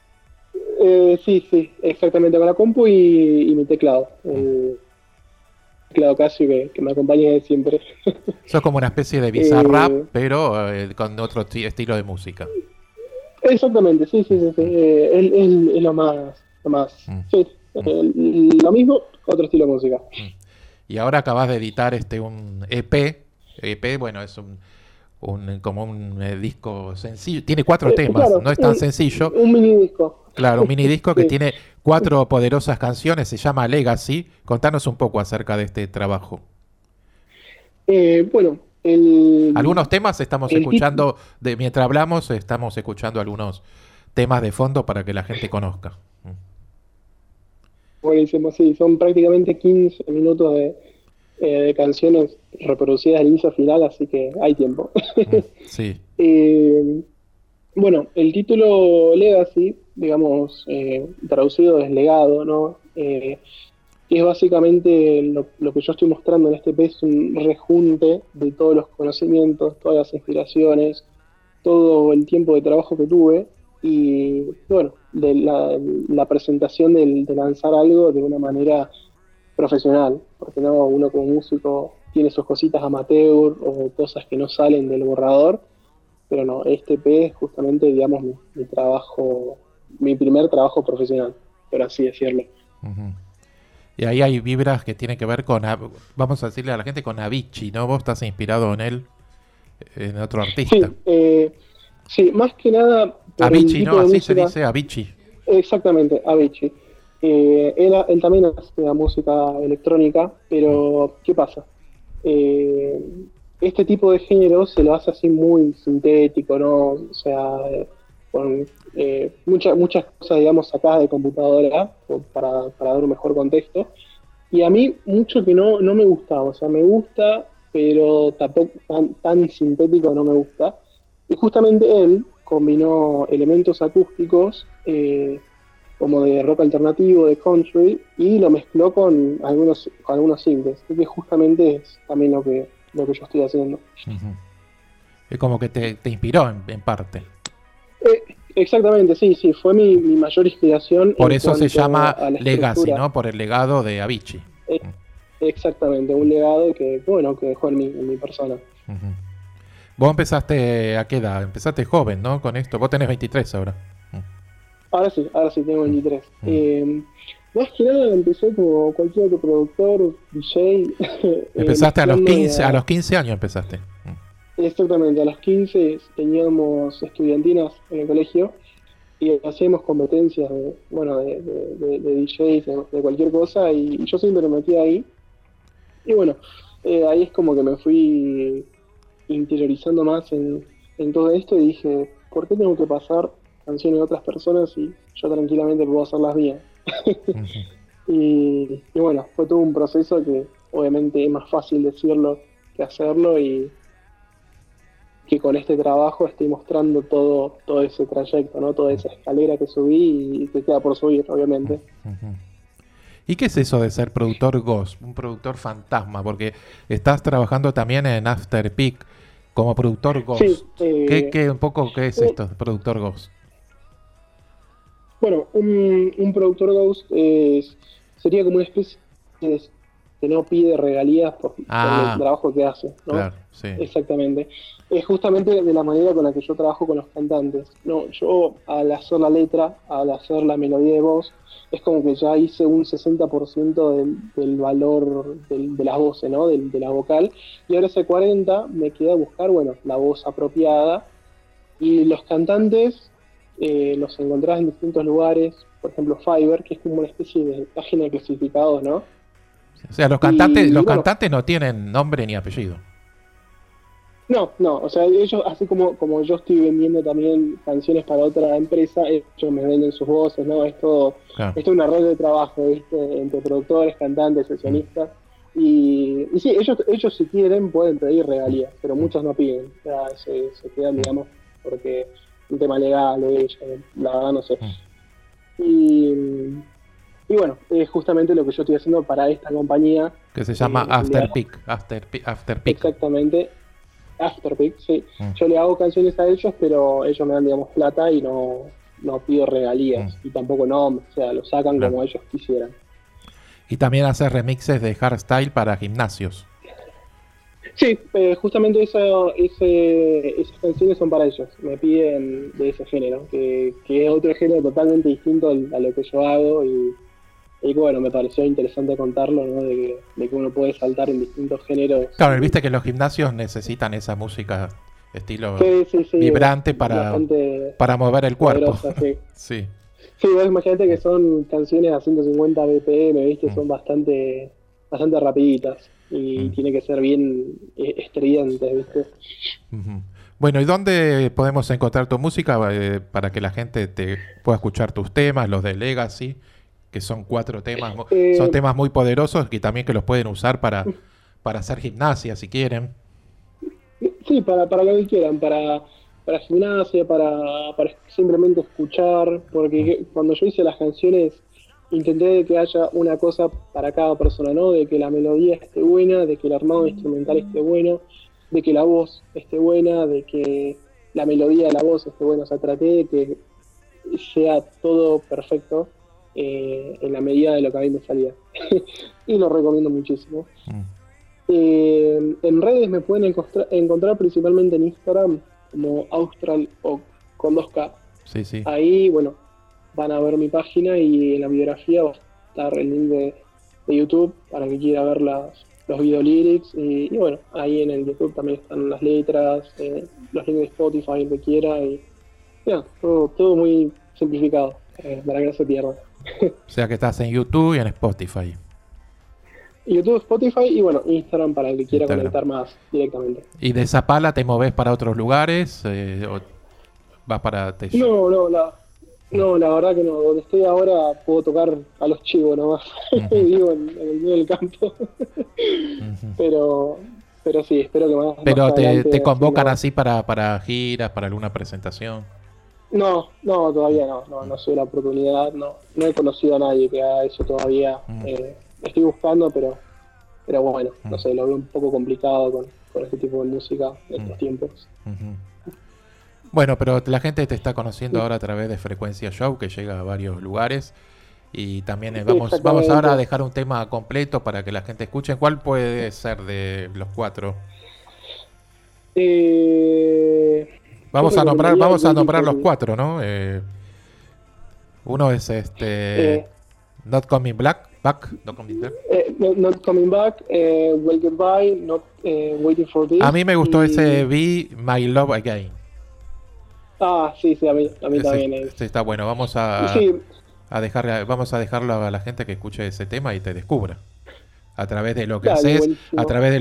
Sí, exactamente, con la compu y mi teclado. Teclado Casio que me acompaña de siempre. Sos como una especie de Bizarrap, pero con otro estilo de música. Exactamente, sí. Es lo más. Sí, lo mismo, otro estilo de música. Y ahora acabas de editar un EP. Bueno, es como un disco sencillo. Tiene 4 temas, claro, no es tan sencillo. Un mini disco. Claro, un mini disco que tiene 4 poderosas canciones, se llama Legacy. Contanos un poco acerca de este trabajo. Algunos temas estamos escuchando, mientras hablamos, estamos escuchando algunos temas de fondo para que la gente conozca. Buenísimo, sí, son prácticamente 15 minutos de canciones reproducidas al inicio final, así que hay tiempo. Sí. Bueno, el título Legacy, digamos, traducido es legado, ¿no? Es básicamente lo que yo estoy mostrando en este EP, es un rejunte de todos los conocimientos, todas las inspiraciones, todo el tiempo de trabajo que tuve y, bueno, de la presentación de lanzar algo de una manera profesional, porque no, uno como músico tiene sus cositas amateur o cosas que no salen del borrador, pero no, este EP es justamente, digamos, mi primer trabajo profesional, por así decirlo. Uh-huh. Y ahí hay vibras que tienen que ver con, vamos a decirle a la gente, con Avicii, ¿no? Vos estás inspirado en él, en otro artista. Sí, más que nada... Avicii, ¿no? Así se dice, Avicii. Exactamente, Avicii. Él también hace música electrónica, pero ¿qué pasa? este tipo de género se lo hace así muy sintético, ¿no? O sea, con muchas cosas, digamos, sacadas de computadora para dar un mejor contexto. Y a mí mucho que no me gustaba, o sea, me gusta, pero tampoco tan sintético no me gusta. Y justamente él combinó elementos acústicos como de rock alternativo, de country, y lo mezcló con algunos singles, que justamente es también lo que yo estoy haciendo. Uh-huh. Es como que te inspiró en parte. Exactamente, sí, fue mi mayor inspiración. Por eso se llama Legacy, ¿no? Por el legado de Avicii. Exactamente, un legado que dejó en mi persona. Uh-huh. Vos empezaste, ¿a qué edad? Empezaste joven, ¿no? Con esto. Vos tenés 23 ahora. Ahora sí, tengo 23. Más que nada empecé como cualquier otro productor, DJ. Empezaste a los 15 años empezaste. Exactamente, a los 15 teníamos estudiantinas en el colegio y hacíamos competencias de DJs, de cualquier cosa, y yo siempre me metí ahí. Y bueno, ahí es como que me fui interiorizando más en todo esto y dije, ¿por qué tengo que pasar canciones de otras personas y yo tranquilamente puedo hacer las mías? y bueno, fue todo un proceso que obviamente es más fácil decirlo que hacerlo, y que con este trabajo estoy mostrando todo ese trayecto, ¿no? Toda esa escalera que subí y que queda por subir, obviamente. Uh-huh. ¿Y qué es eso de ser productor ghost? Un productor fantasma, porque estás trabajando también en After Peak como productor ghost. Sí, ¿Qué es esto, productor ghost? Bueno, un productor ghost sería como una especie que no pide regalías por el trabajo que hace, ¿no? Claro, sí. Exactamente. Es justamente de la manera con la que yo trabajo con los cantantes. No, yo al hacer la letra, al hacer la melodía de voz, es como que ya hice un 60% del valor de las voces, ¿no? De la vocal, y ahora ese 40% me queda buscar, la voz apropiada. Y los cantantes los encontrás en distintos lugares, por ejemplo Fiverr, que es como una especie de página de clasificados, ¿no? O sea, los cantantes no tienen nombre ni apellido. No, o sea, ellos, así como yo estoy vendiendo también canciones para otra empresa, ellos me venden sus voces, ¿no? Esto es una red de trabajo, ¿viste? Entre productores, cantantes, sesionistas. Y sí, ellos si quieren pueden pedir regalías, pero muchos no piden. O sea, se quedan, digamos, porque un tema legal de ellos, la verdad no sé. Y bueno, es justamente lo que yo estoy haciendo para esta compañía. Que se llama After Peak. Exactamente. After Peak, sí. Yo le hago canciones a ellos, pero ellos me dan, digamos, plata y no pido regalías. Y tampoco nombres, o sea, lo sacan como ellos quisieran. Y también haces remixes de hardstyle para gimnasios. Sí, justamente esas canciones son para ellos. Me piden de ese género, que es otro género totalmente distinto a lo que yo hago, y bueno, me pareció interesante contarlo, ¿no? De que uno puede saltar en distintos géneros. Claro, viste que los gimnasios necesitan esa música estilo vibrante para mover el cuerpo. Poderosa, sí. Sí, vos imagínate que son canciones a 150 BPM, ¿viste? Son bastante rapiditas y tiene que ser bien estridentes, ¿viste? Uh-huh. Bueno, ¿y dónde podemos encontrar tu música para que la gente te pueda escuchar tus temas, los de Legacy? Que son 4 temas, son temas muy poderosos y también que los pueden usar para hacer gimnasia si quieren. Sí, para lo que quieran, para gimnasia, para simplemente escuchar, porque cuando yo hice las canciones intenté que haya una cosa para cada persona, ¿no? De que la melodía esté buena, de que el armado instrumental esté bueno, de que la voz esté buena, de que la melodía de la voz esté buena. O sea, traté de que sea todo perfecto en la medida de lo que a mí me salía. Y lo recomiendo muchísimo. En redes me pueden encontrar principalmente en Instagram como Austral o con 2K. Sí. Ahí, bueno, van a ver mi página y en la biografía va a estar el link de YouTube para que quiera ver los video lyrics y bueno, ahí en el YouTube también están las letras, los links de Spotify, el que quiera, y ya, todo muy simplificado para que no se pierda. O sea que estás en YouTube y en Spotify. YouTube, Spotify y bueno, Instagram para el que quiera conectar más directamente. ¿Y de Zapala te movés para otros lugares? ¿O vas para No, la verdad que no. Donde estoy ahora puedo tocar a los chivos nomás. Vivo en el medio del campo. Pero sí, espero que más. ¿Pero más te convocan así para giras, para alguna presentación? No, todavía no soy la oportunidad. No he conocido a nadie que haga eso todavía. Estoy buscando, pero bueno, no sé, lo veo un poco complicado con este tipo de música en estos tiempos. Bueno, pero la gente te está conociendo ahora a través de Frecuencia Show, que llega a varios lugares. Y también vamos ahora a dejar un tema completo para que la gente escuche. ¿Cuál puede ser de los 4? Vamos a nombrar los 4, ¿no? Uno es Not Coming Back. Not Coming Back, Well Goodbye, Not Waiting for This. A mí me gustó ese Be My Love Again. Sí, a mí también. Está bueno. Vamos a dejarlo a la gente que escuche ese tema y te descubra a través de lo que haces, buenísimo. A través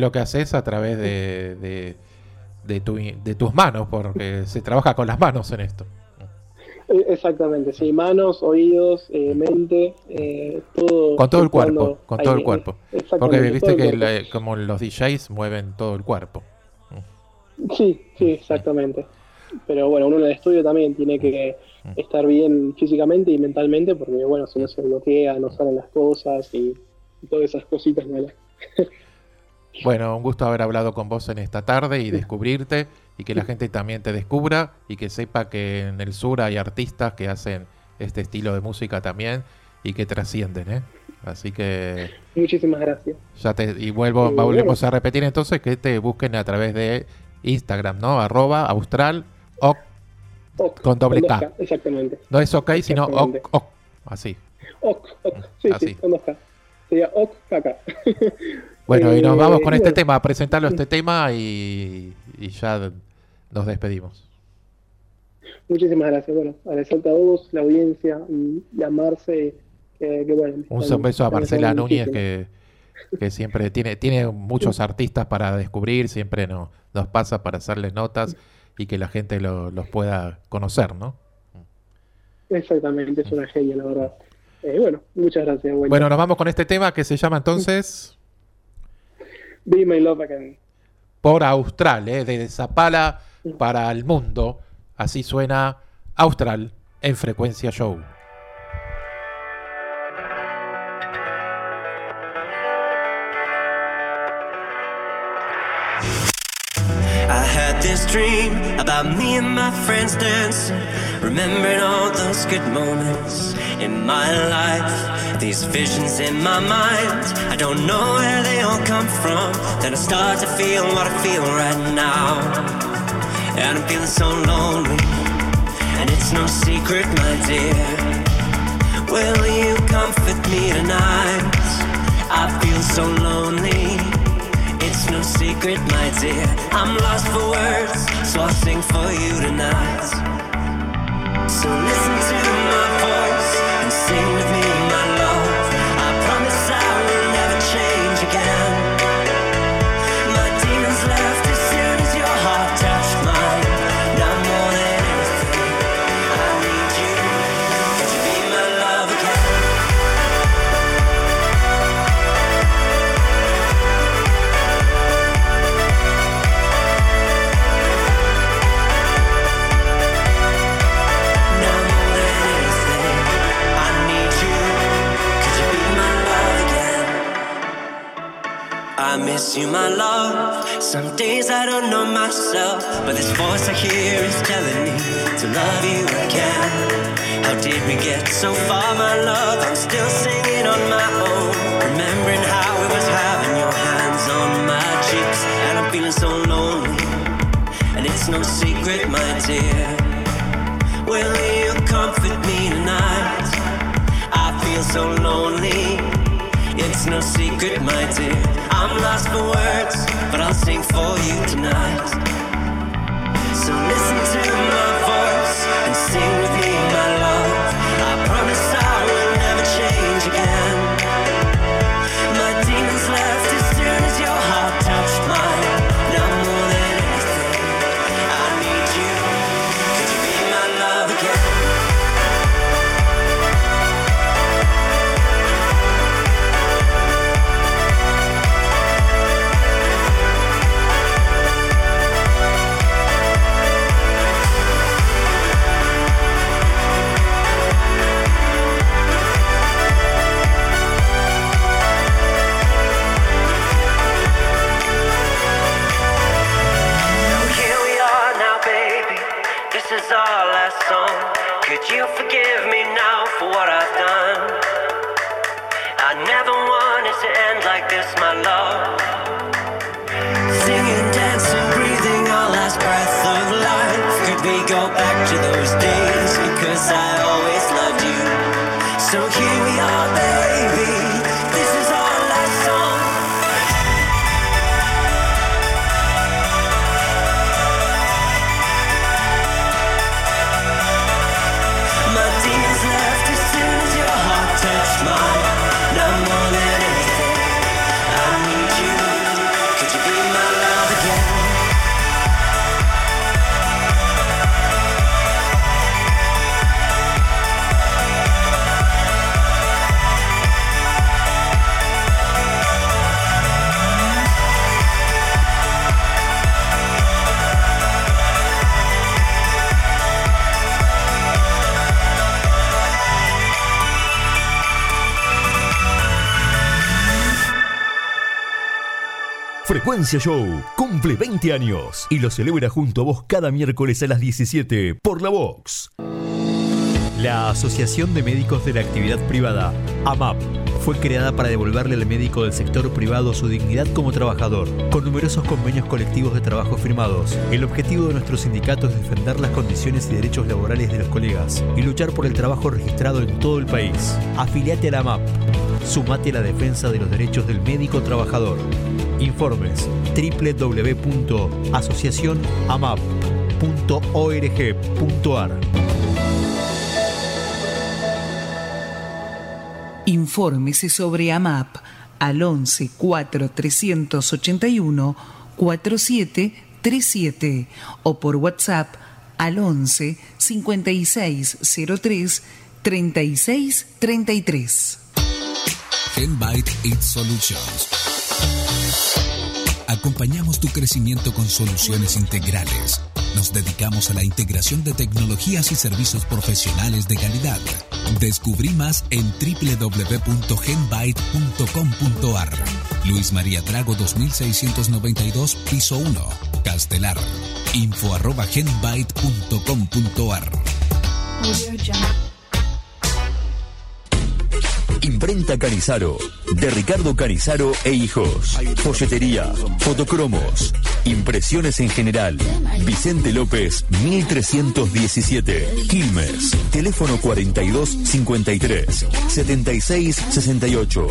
de tus manos, porque se trabaja con las manos en esto. Exactamente, sí, manos, oídos, mente, todo. Con todo el cuerpo, Porque viste que como los DJs mueven todo el cuerpo. Sí, exactamente. Pero bueno, uno en el estudio también tiene que estar bien físicamente y mentalmente, porque bueno, si no se bloquea, no salen las cosas y todas esas cositas malas. Bueno, un gusto haber hablado con vos en esta tarde y descubrirte, y que la gente también te descubra y que sepa que en el sur hay artistas que hacen este estilo de música también y que trascienden, ¿eh? Así que muchísimas gracias. Volvemos a repetir entonces que te busquen a través de Instagram, ¿no? @austral con doble K. Exactamente. No es OK, sino ok, así. Sí, con 2K. Sería ok, KK. Bueno, y nos vamos con este tema, a presentarlo este tema y ya nos despedimos. Muchísimas gracias. Bueno, agradecerte a vos, la audiencia y a Marce, que bueno. Un beso a Marcela Núñez, que siempre tiene muchos artistas para descubrir, siempre nos pasa para hacerles notas y que la gente los pueda conocer, ¿no? Exactamente, es una genia, la verdad. Bueno, muchas gracias. Bueno, nos vamos con este tema que se llama entonces Be My Love Again. Por Austral, de Zapala para el mundo. Así suena Austral en Frecuencia Show. I had this dream about me and my friends dancing, remembering all those good moments in my life. These visions in my mind, I don't know where they all come from. Then I start to feel what I feel right now, and I'm feeling so lonely, and it's no secret, my dear. Will you comfort me tonight? I feel so lonely, it's no secret, my dear. I'm lost for words, so I'll sing for you tonight. So listen to my voice and sing with me, my love. I promise I will never change again. My demons left as soon as your heart touched mine. Now more than anything, I need you. Could you be my love again? I miss you, my love. Some days I don't know myself, but this voice I hear is telling me to love you again. How did we get so far, my love? I'm still singing on my own, remembering how it was having your hands on my cheeks. And I'm feeling so lonely, and it's no secret, my dear. Will you comfort me tonight? I feel so lonely, it's no secret, my dear. I'm lost for words, but I'll sing for you tonight. So listen to my voice and sing with me, my love. I promise I will never change again. My demons Frecuencia Show cumple 20 años y lo celebra junto a vos cada miércoles a las 17 por La Vox. La Asociación de Médicos de la Actividad Privada, AMAP, fue creada para devolverle al médico del sector privado su dignidad como trabajador, con numerosos convenios colectivos de trabajo firmados. El objetivo de nuestro sindicato es defender las condiciones y derechos laborales de los colegas y luchar por el trabajo registrado en todo el país. Afiliate a la AMAP. Sumate a la defensa de los derechos del médico trabajador. Informes www.asociacionamap.org.ar. Infórmese sobre AMAP al 11 4 381 4737 o por WhatsApp al 11 5603 3633. GenByte It Solutions. Acompañamos tu crecimiento con soluciones integrales. Nos dedicamos a la integración de tecnologías y servicios profesionales de calidad. Descubrí más en www.genbyte.com.ar. Luis María Drago 2692, piso 1, Castelar. info@genbyte.com.ar. Imprenta Canizaro, de Ricardo Canizaro e Hijos. Folletería, fotocromos, impresiones en general. Vicente López, 1317. Quilmes, teléfono 4253 7668.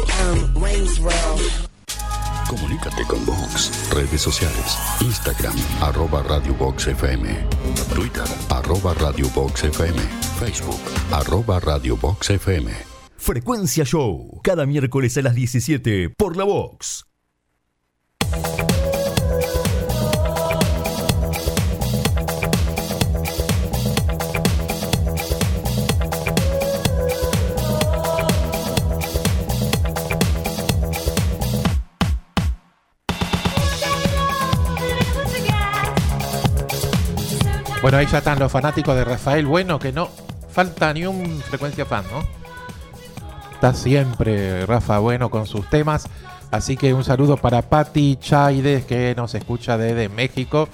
Comunícate con Vox. Redes sociales. Instagram, @Radio Vox FM. Twitter, @Radio Vox FM. Facebook, @Radio Vox FM. Frecuencia Show, cada miércoles a las 17 por La Vox. Bueno, ahí ya están los fanáticos de Rafael Bueno, que no falta ni un Frecuencia Fan, ¿no? Está siempre Rafa Bueno con sus temas. Así que un saludo para Pati Chaides, que nos escucha desde México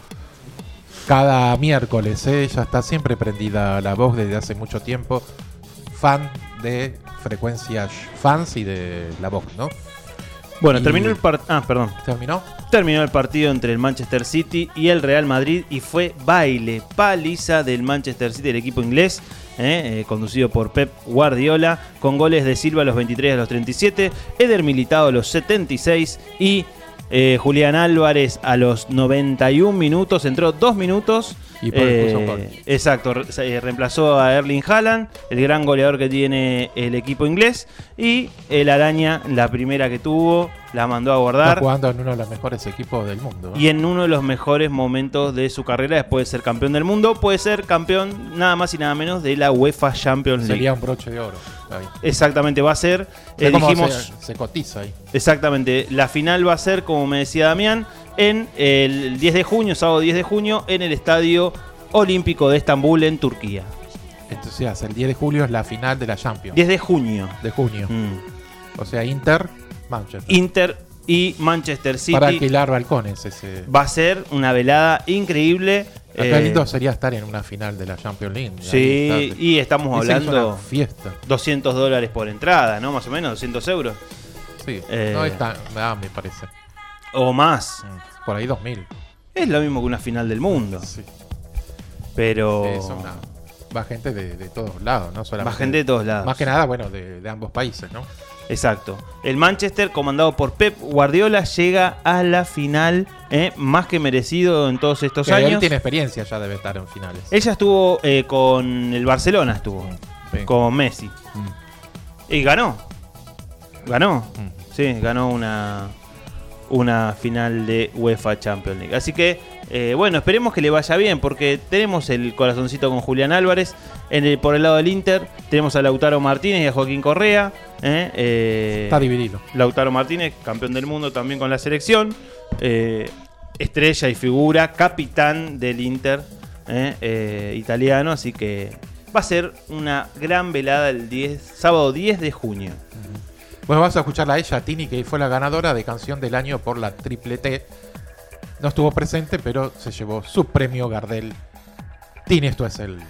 cada miércoles. Ella está siempre prendida a La Voz desde hace mucho tiempo. Fan de Frecuencia Fans y de La Voz, ¿no? Bueno, terminó el partido. Perdón. ¿Terminó? Terminó el partido entre el Manchester City y el Real Madrid y fue baile, paliza del Manchester City, el equipo inglés, conducido por Pep Guardiola, con goles de Silva a los 23 y a los 37, Eder Militao a los 76 y Julián Álvarez a los 91 minutos, entró 2 minutos. Y puso un gol. Exacto, reemplazó a Erling Haaland, el gran goleador que tiene el equipo inglés, y el Araña, la primera que tuvo, la mandó a guardar. Está jugando en uno de los mejores equipos del mundo, ¿no? Y en uno de los mejores momentos de su carrera, después de ser campeón del mundo, puede ser campeón nada más y nada menos de la UEFA Champions League. Sería un broche de oro. Ahí. Exactamente, va a ser. Dijimos, se cotiza ahí. Exactamente, la final va a ser, como me decía Damián, en el 10 de junio, sábado 10 de junio, en el Estadio Olímpico de Estambul, en Turquía. Entonces, el 10 de julio es la final de la Champions. 10 de junio. De junio. O sea, Inter, Manchester. Inter y Manchester City. Para alquilar balcones. Va a ser una velada increíble. Acá lindo sería estar en una final de la Champions League. Sí, y estamos hablando fiesta. $200 por entrada, ¿no? Más o menos, 200 euros. Sí, no está, me parece. O más. Por ahí 2000. Es lo mismo que una final del mundo. Sí. Pero va gente de todos lados, no solamente. Va gente de todos lados. Más que nada, bueno, de ambos países, ¿no? Exacto. El Manchester, comandado por Pep Guardiola, llega a la final, más que merecido en todos estos años. Él tiene experiencia, ya debe estar en finales. Ella estuvo con el Barcelona, con Messi. Y ganó. Sí, ganó una final de UEFA Champions League. Así que, bueno, esperemos que le vaya bien, porque tenemos el corazoncito con Julián Álvarez. Por el lado del Inter tenemos a Lautaro Martínez y a Joaquín Correa. Está dividido. Lautaro Martínez, campeón del mundo también con la selección. Estrella y figura, capitán del Inter italiano. Así que va a ser una gran velada el sábado 10 de junio. Bueno, vamos a escucharla a ella, Tini, que fue la ganadora de Canción del Año por la Triple T. No estuvo presente, pero se llevó su premio Gardel. Tini, esto es el...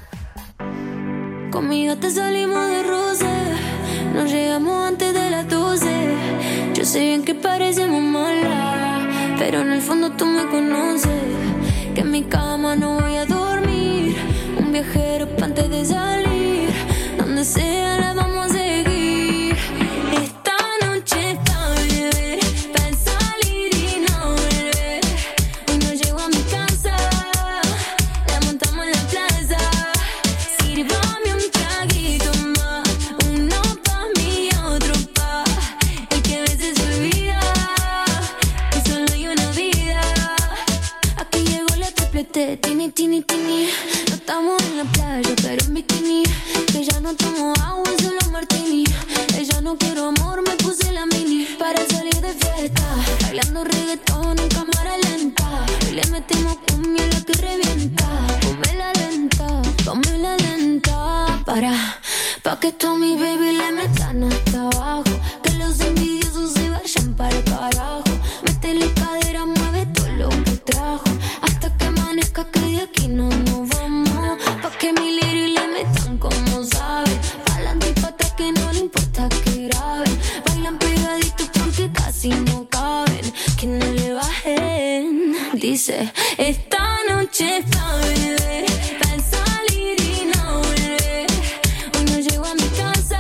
Conmigo te salimos de roce, nos llegamos antes de las 12. Yo sé bien que parecemos malas, pero en el fondo tú me conoces. Que en mi cama no voy a dormir, un viajero pa' antes de salir. Donde sea la vamos a seguir. Esta noche es pa' beber, pa' salir y no volver. Hoy no llego a mi casa, la montamos en la plaza. Sírvame un traguito más, uno pa' mí y otro pa' el que a veces se olvida que solo hay una vida. Aquí llegó la triplete, tini, tini, tini. No estamos en la playa, pero en bikini. Que ya no tomo agua, solo martini. Ella no quiero amor, me puse la mini para salir de fiesta, bailando reggaetón en cámara lenta. Y le metemos cumbia la que revienta. Pónmela lenta, pa' que tú mi baby le metan hasta abajo. Que los envidiosos se vayan para el carajo. Métele cadera, mueve todo lo que trajo. Hasta que amanezca que de aquí no nos vamos. Pa' que mi lady le metan como saben. Pa'lante y pa' atrás que no le importa que graben. Bailan pegaditos porque casi no caben. Que no le bajen. Dice, esta noche es pa' beber, pa' salir y no volver. Hoy no llego a mi casa,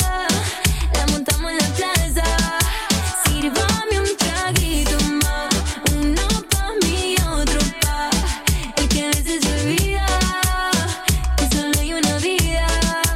la montamos en la plaza. Sírvame un traguito más, uno pa' mí y otro pa' el que a veces se olvida que solo hay una vida.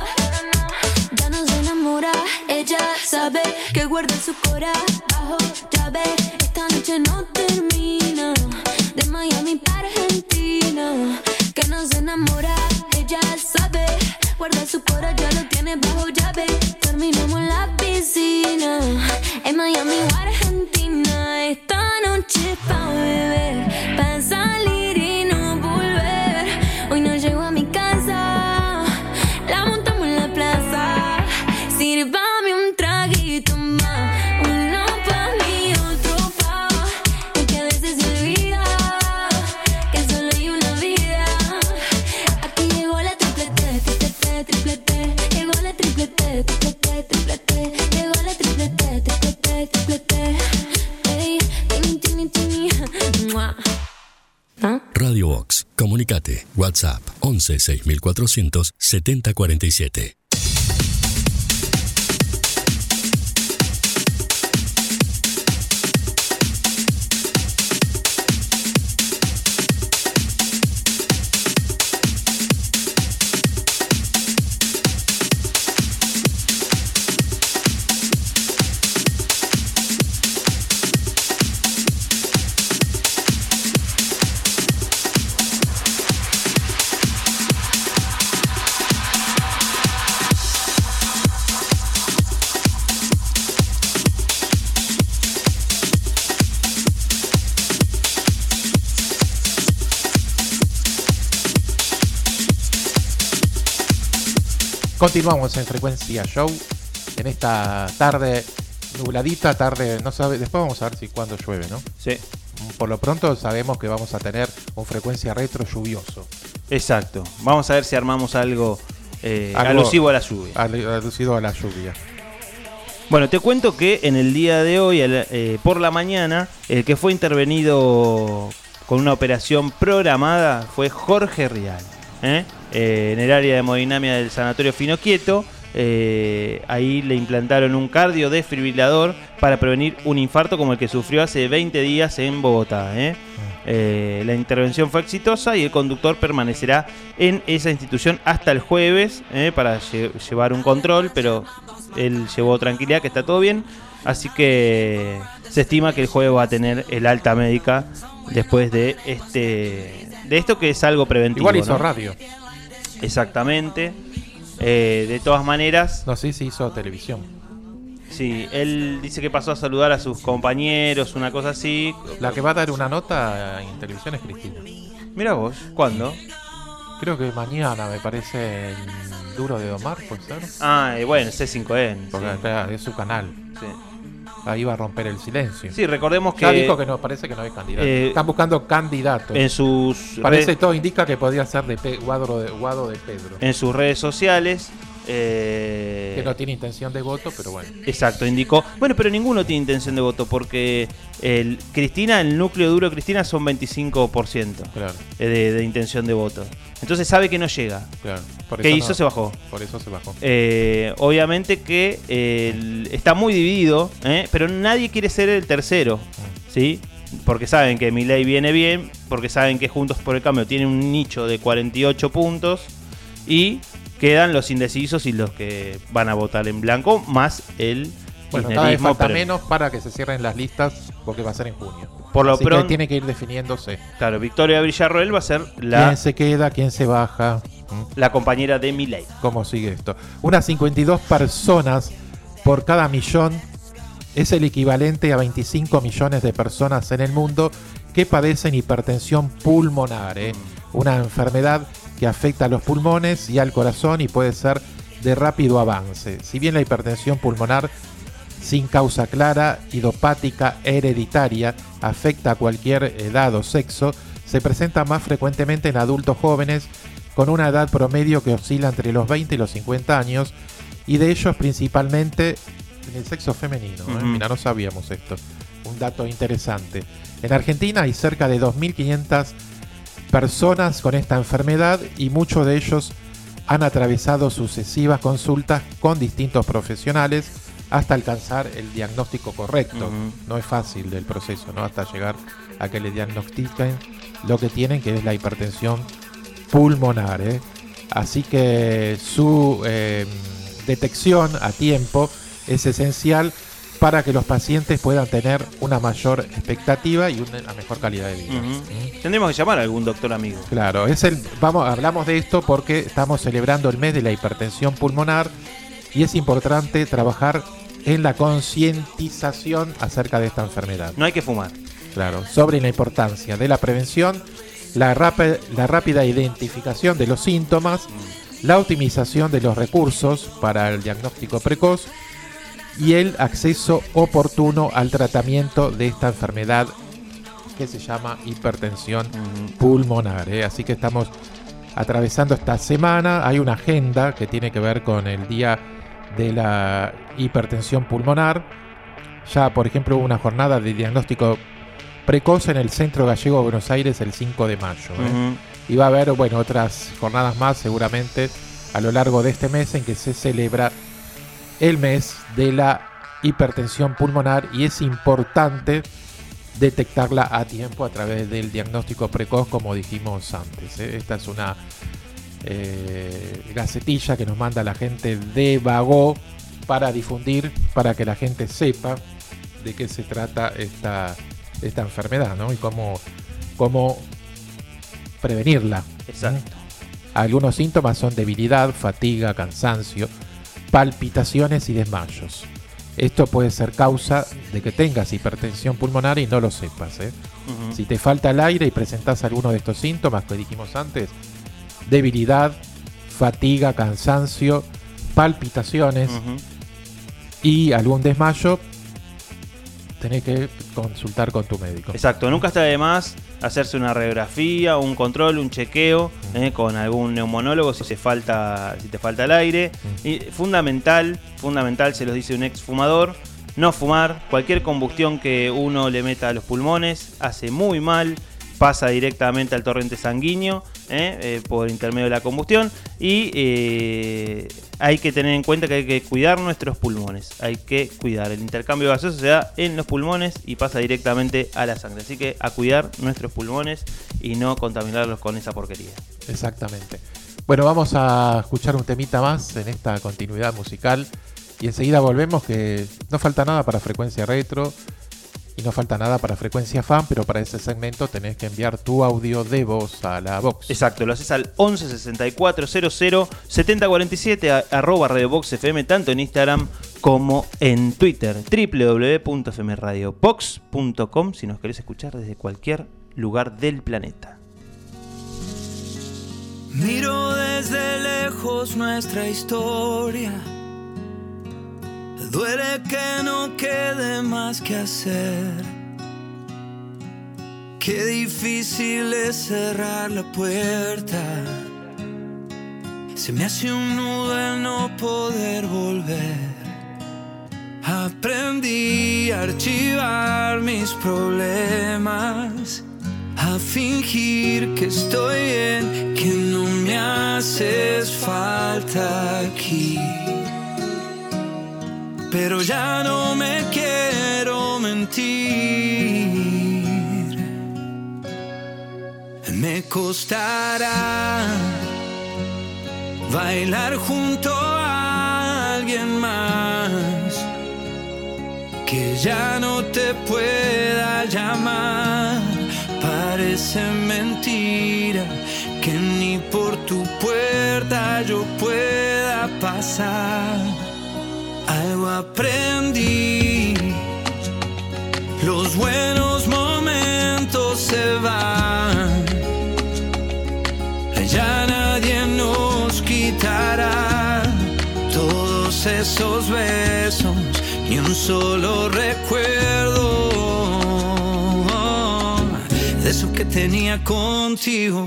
Ya no se enamora, ella sabe que guarda su cora bajo llave. Esta noche no termina, de Miami para Argentina. Que no se enamora, ella sabe, guarda su cora, ya lo tiene bajo llave. Terminamos en la piscina, en Miami o Argentina. Esta noche es pa' beber, pa' salir y no volver. Hoy no llego a mi casa, la montamos en la plaza. Sírvame un traguito más, uno pa' mí, otro pa' el que a veces se olvida que solo hay una vida. Aquí llegó la triplete, triplete, triplete. Llegó la triplete, triplete, triplete. Llegó la triplete, triplete, triplete. Ey, tini, tini, tini. Mua. ¿No? Radio Box. Comunicate. WhatsApp 11 6400 7047. Continuamos en Frecuencia Show en esta tarde nubladita, tarde, no sabe, después vamos a ver si cuándo llueve, ¿no? Sí. Por lo pronto sabemos que vamos a tener un Frecuencia Retro lluvioso. Exacto. Vamos a ver si armamos algo alusivo a la lluvia. Alusivo a la lluvia. Bueno, te cuento que en el día de hoy, por la mañana, el que fue intervenido con una operación programada fue Jorge Rial, en el área de hemodinamia del Sanatorio Finoquieto. Ahí le implantaron un cardiodesfibrilador para prevenir un infarto como el que sufrió hace 20 días en Bogotá. La intervención fue exitosa y el conductor permanecerá en esa institución hasta el jueves para llevar un control, pero él llevó tranquilidad, que está todo bien. Así que se estima que el jueves va a tener el alta médica después de esto, que es algo preventivo. Igual hizo, ¿no?, radio. Exactamente. De todas maneras, no sé si hizo televisión. Sí, él dice que pasó a saludar a sus compañeros, una cosa así. La que va a dar una nota en televisión es Cristina. Mira vos, ¿cuándo? Creo que mañana me parece el Duro de Domar, ¿puede ser? Bueno, C5N. Porque es su canal. Sí. Ahí va a romper el silencio. Sí, recordemos que... Ya dijo que no, parece que no hay candidato. Están buscando candidatos. En sus... Todo indica que podría ser de Guado de Pedro. En sus redes sociales... que no tiene intención de voto, pero bueno. Exacto, indicó. Bueno, pero ninguno tiene intención de voto porque el núcleo duro de Cristina son 25%, claro, de intención de voto. Entonces sabe que no llega. Claro. ¿Qué hizo? Se bajó. Por eso se bajó. Obviamente que está muy dividido, pero nadie quiere ser el tercero, ¿sí? Porque saben que Milei viene bien, porque saben que Juntos por el Cambio tiene un nicho de 48 puntos y quedan los indecisos y los que van a votar en blanco, más el cada vez falta menos para que se cierren las listas, porque va a ser en junio. Por lo pronto tiene que ir definiéndose. Claro, Victoria Villarroel va a ser quién se queda, quién se baja. La compañera de Milei. ¿Cómo sigue esto? Unas 52 personas por cada millón es el equivalente a 25 millones de personas en el mundo que padecen hipertensión pulmonar, una enfermedad que afecta a los pulmones y al corazón y puede ser de rápido avance. Si bien la hipertensión pulmonar sin causa clara, idiopática, hereditaria, afecta a cualquier edad o sexo, se presenta más frecuentemente en adultos jóvenes con una edad promedio que oscila entre los 20 y los 50 años y de ellos principalmente en el sexo femenino. Mira, no sabíamos esto. Un dato interesante. En Argentina hay cerca de 2.500 personas con esta enfermedad y muchos de ellos han atravesado sucesivas consultas con distintos profesionales hasta alcanzar el diagnóstico correcto. No es fácil el proceso, ¿no? Hasta llegar a que le diagnostiquen lo que tienen, que es la hipertensión pulmonar. Así que su detección a tiempo es esencial para que los pacientes puedan tener una mayor expectativa y una mejor calidad de vida. Tendremos que llamar a algún doctor amigo. Claro, hablamos de esto porque estamos celebrando el mes de la hipertensión pulmonar y es importante trabajar en la concientización acerca de esta enfermedad. No hay que fumar. Claro, sobre la importancia de la prevención, la rápida identificación de los síntomas, la optimización de los recursos para el diagnóstico precoz y el acceso oportuno al tratamiento de esta enfermedad que se llama hipertensión pulmonar. Así que estamos atravesando esta semana. Hay una agenda que tiene que ver con el día de la hipertensión pulmonar. Ya, por ejemplo, hubo una jornada de diagnóstico precoz en el Centro Gallego de Buenos Aires el 5 de mayo. Y va a haber, otras jornadas más seguramente a lo largo de este mes en que se celebra el mes de la hipertensión pulmonar y es importante detectarla a tiempo a través del diagnóstico precoz, como dijimos antes. Esta es una gacetilla que nos manda la gente de Vago para difundir, para que la gente sepa de qué se trata esta enfermedad, ¿no? Y cómo prevenirla. Exacto. Algunos síntomas son debilidad, fatiga, cansancio, palpitaciones y desmayos. Esto puede ser causa de que tengas hipertensión pulmonar y no lo sepas. Si te falta el aire y presentás alguno de estos síntomas que dijimos antes, debilidad, fatiga, cansancio, palpitaciones y algún desmayo, tenés que consultar con tu médico. Exacto, nunca está de más hacerse una radiografía, un control, un chequeo con algún neumonólogo si te falta el aire. Y fundamental, se los dice un ex fumador, no fumar. Cualquier combustión que uno le meta a los pulmones hace muy mal, pasa directamente al torrente sanguíneo por intermedio de la combustión y hay que tener en cuenta que hay que cuidar nuestros pulmones, hay que cuidar. El intercambio gaseoso se da en los pulmones y pasa directamente a la sangre, así que a cuidar nuestros pulmones y no contaminarlos con esa porquería. Exactamente. Bueno, vamos a escuchar un temita más en esta continuidad musical y enseguida volvemos, que no falta nada para Frecuencia Retro y no falta nada para Frecuencia Fan, pero para ese segmento tenés que enviar tu audio de voz a la box. Exacto, lo haces al 11 64 00 70 47 @radioboxfm, tanto en Instagram como en Twitter, www.fmradiobox.com si nos querés escuchar desde cualquier lugar del planeta. Miro desde lejos nuestra historia. Duele que no quede más que hacer. Qué difícil es cerrar la puerta. Se me hace un nudo el no poder volver. Aprendí a archivar mis problemas, a fingir que estoy bien, que no me haces falta aquí. Pero ya no me quiero mentir. Me costará bailar junto a alguien más que ya no te pueda llamar. Parece mentira que ni por tu puerta yo pueda pasar. Algo aprendí, los buenos momentos se van, ya nadie nos quitará todos esos besos, ni un solo recuerdo de eso que tenía contigo.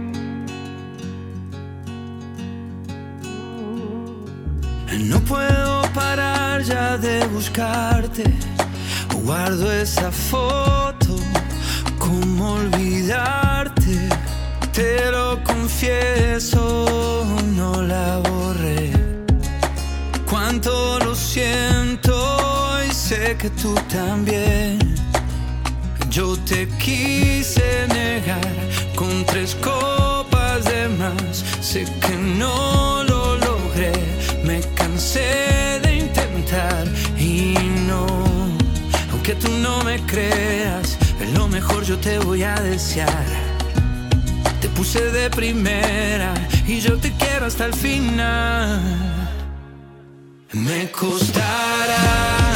No puedo parar ya de buscarte. Guardo esa foto, ¿cómo olvidarte? Te lo confieso, no la borré. Cuánto lo siento y sé que tú también. Yo te quise negar con 3 copas de más. Sé que no lo logré, me cansé de intentar y no. Aunque tú no me creas, lo mejor yo te voy a desear. Te puse de primera y yo te quiero hasta el final. Me costará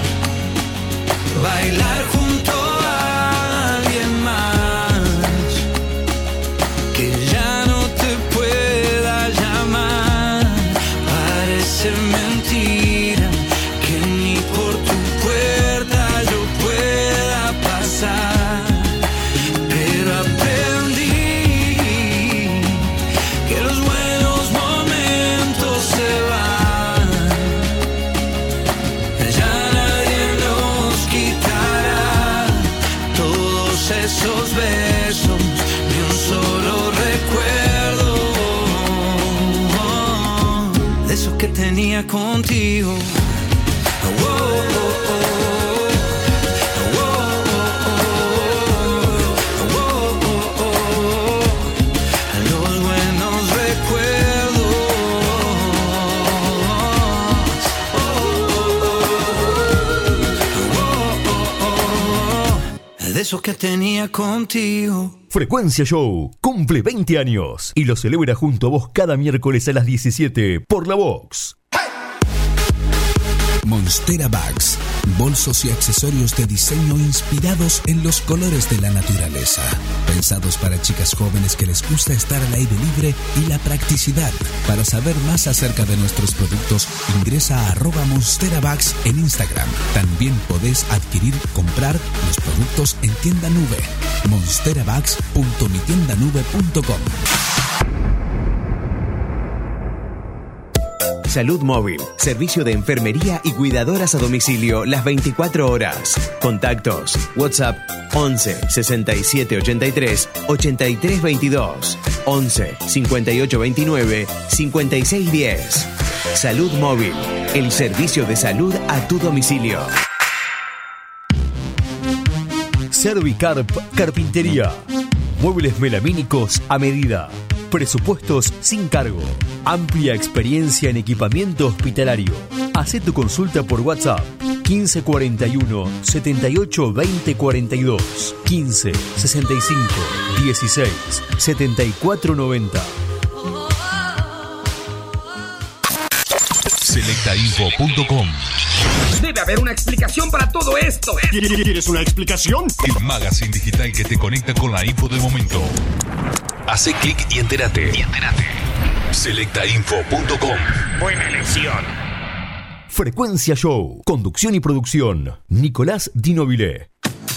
bailar junto a alguien más que ya no te pueda llamar. Parece mentira que ni por tu puerta yo pueda pasar, pero aprendí que los buenos momentos se van, ya nadie nos quitará todos esos besos, ni un solo recuerdo de eso que tenía contigo. Los buenos recuerdos de eso que tenía contigo. Frecuencia Show cumple 20 años y lo celebra junto a vos cada miércoles a las 17 por La Vox. Monstera Bags, bolsos y accesorios de diseño inspirados en los colores de la naturaleza. Pensados para chicas jóvenes que les gusta estar al aire libre y la practicidad. Para saber más acerca de nuestros productos, ingresa a @MonsteraBags en Instagram. También podés comprar los productos en tienda nube. monsterabags.mitiendanube.com. Salud Móvil, servicio de enfermería y cuidadoras a domicilio las 24 horas. Contactos: WhatsApp 11 67 83 83 22, 11 58 29 56 10. Salud Móvil, el servicio de salud a tu domicilio. Servicarp Carpintería. Muebles melamínicos a medida. Presupuestos sin cargo. Amplia experiencia en equipamiento hospitalario. Hacé tu consulta por WhatsApp 1541 78 20 42, 15 65 16 74 90. Selectainfo.com. Debe haber una explicación para todo esto. ¿Quieres una explicación? El magazine digital que te conecta con la info del momento. Hace clic y entérate. Selectainfo.com. Buena elección. Frecuencia Show. Conducción y producción. Nicolás Di Nobile.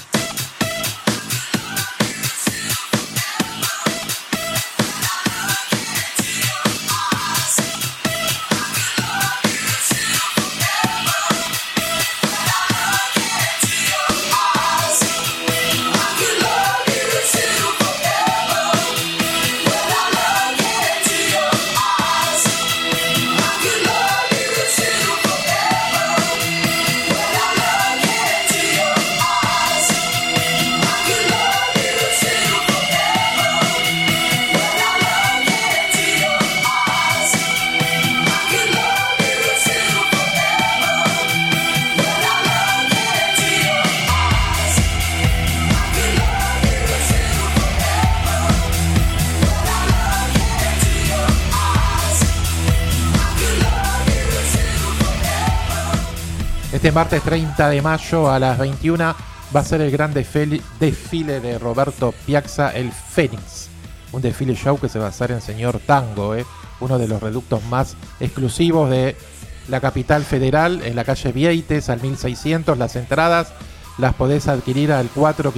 Este martes 30 de mayo a las 21 va a ser el gran desfile de Roberto Piazza, el Fénix. Un desfile show que se va a hacer en Señor Tango, uno de los reductos más exclusivos de la capital federal, en la calle Vieites, al 1600. Las entradas las podés adquirir al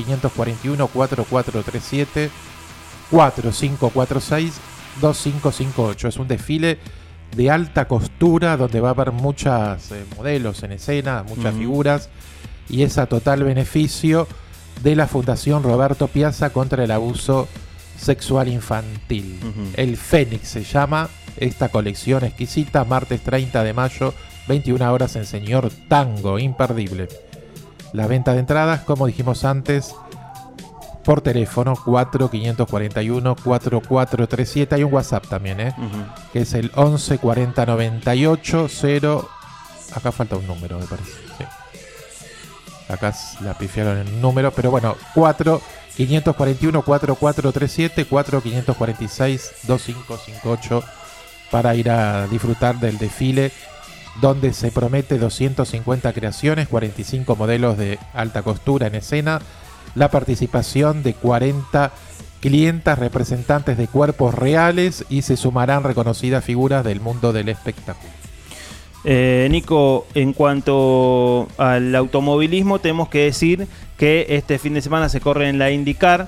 4541-4437, 4546-2558. Es un desfile de alta costura donde va a haber muchas modelos en escena, muchas figuras, y es a total beneficio de la Fundación Roberto Piazza contra el abuso sexual infantil. El Fénix se llama esta colección exquisita, martes 30 de mayo, 21 horas en Señor Tango, imperdible. La venta de entradas, como dijimos antes, por teléfono 4541-4437. Hay un WhatsApp también, que es el 11 40 98 0. Acá falta un número, me parece. Sí. Acá la pifiaron el número, pero bueno, 4541-4437, 4546-2558 para ir a disfrutar del desfile, donde se promete 250 creaciones, 45 modelos de alta costura en escena, la participación de 40 clientas representantes de cuerpos reales, y se sumarán reconocidas figuras del mundo del espectáculo. Nico, en cuanto al automovilismo, tenemos que decir que este fin de semana se corre en la IndyCar.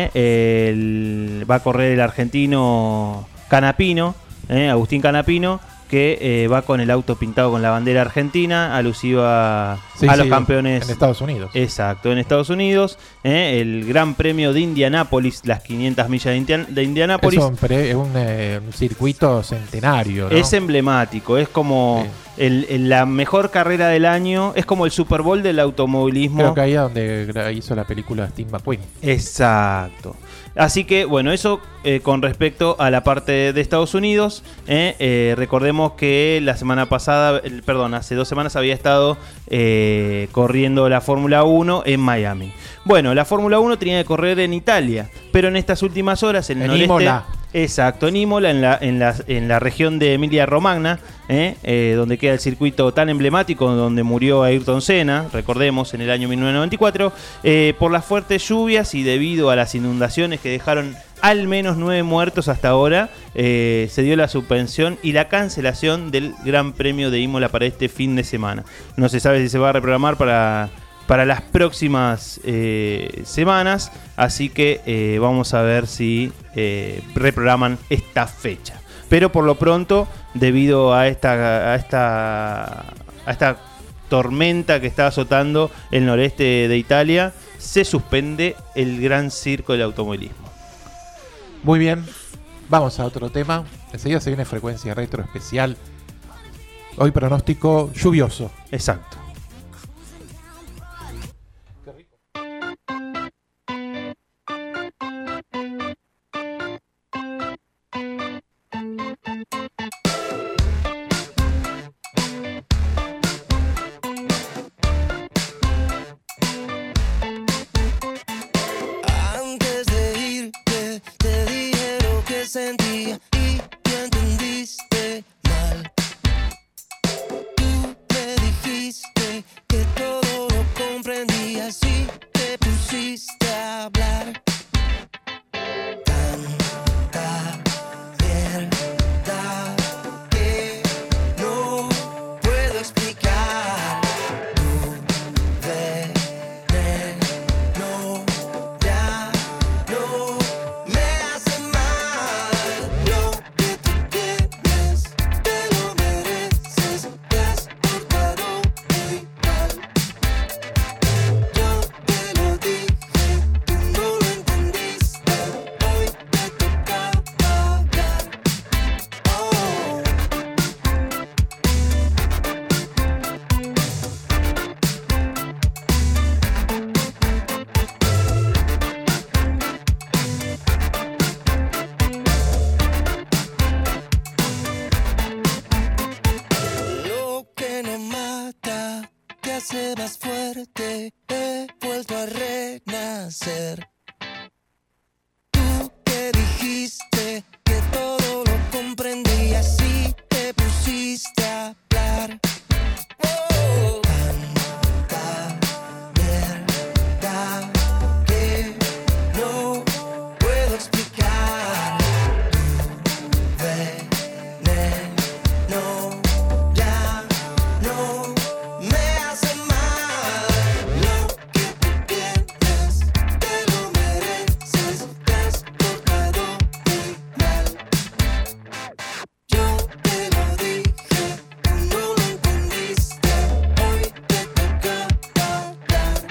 Va a correr el argentino Canapino, Agustín Canapino, que va con el auto pintado con la bandera argentina, alusiva a los campeones en Estados Unidos. Exacto, en Estados Unidos. El Gran Premio de Indianápolis, las 500 millas de Indianápolis. Es un circuito centenario, ¿no? Es emblemático, es como la mejor carrera del año, es como el Super Bowl del automovilismo. Creo que ahí es donde hizo la película Steve McQueen. Exacto. Así que, bueno, eso con respecto a la parte de Estados Unidos. Recordemos que la semana pasada, hace 2 semanas había estado corriendo la Fórmula 1 en Miami. Bueno, la Fórmula 1 tenía que correr en Italia, pero en estas últimas horas en el noreste, Imola. Exacto, en Imola, en la región de Emilia-Romagna, donde queda el circuito tan emblemático donde murió Ayrton Senna, recordemos, en el año 1994, por las fuertes lluvias y debido a las inundaciones que dejaron al menos 9 muertos hasta ahora, se dio la suspensión y la cancelación del Gran Premio de Imola para este fin de semana. No se sabe si se va a reprogramar para las próximas semanas, así que vamos a ver si reprograman esta fecha. Pero por lo pronto, debido a esta tormenta que está azotando el noreste de Italia, se suspende el gran circo del automovilismo. Muy bien, vamos a otro tema. Enseguida se viene frecuencia retro especial. Hoy pronóstico lluvioso. Exacto. Antes de irte te dije lo que sentía y te entendiste mal. pusiste a hablar. Tanta mierda que no puedo explicar. Tu veneno ya no me hace mal. Lo que tú tienes te lo mereces, te has portado muy mal. Yo te lo dije, tú no lo entendiste, hoy te toca pagar. Oh. Lo que no mata te hace más fuerte. He vuelto a renacer. Tú que dijiste que todo lo comprendías y te pusiste a hablar. Oh. Tanta mierda que no puedo explicar. Tu veneno ya no me hace mal. Lo que tú tienes te lo mereces, te has portado muy mal. Yo te lo dije, tú no lo entendiste, hoy te toca pagar.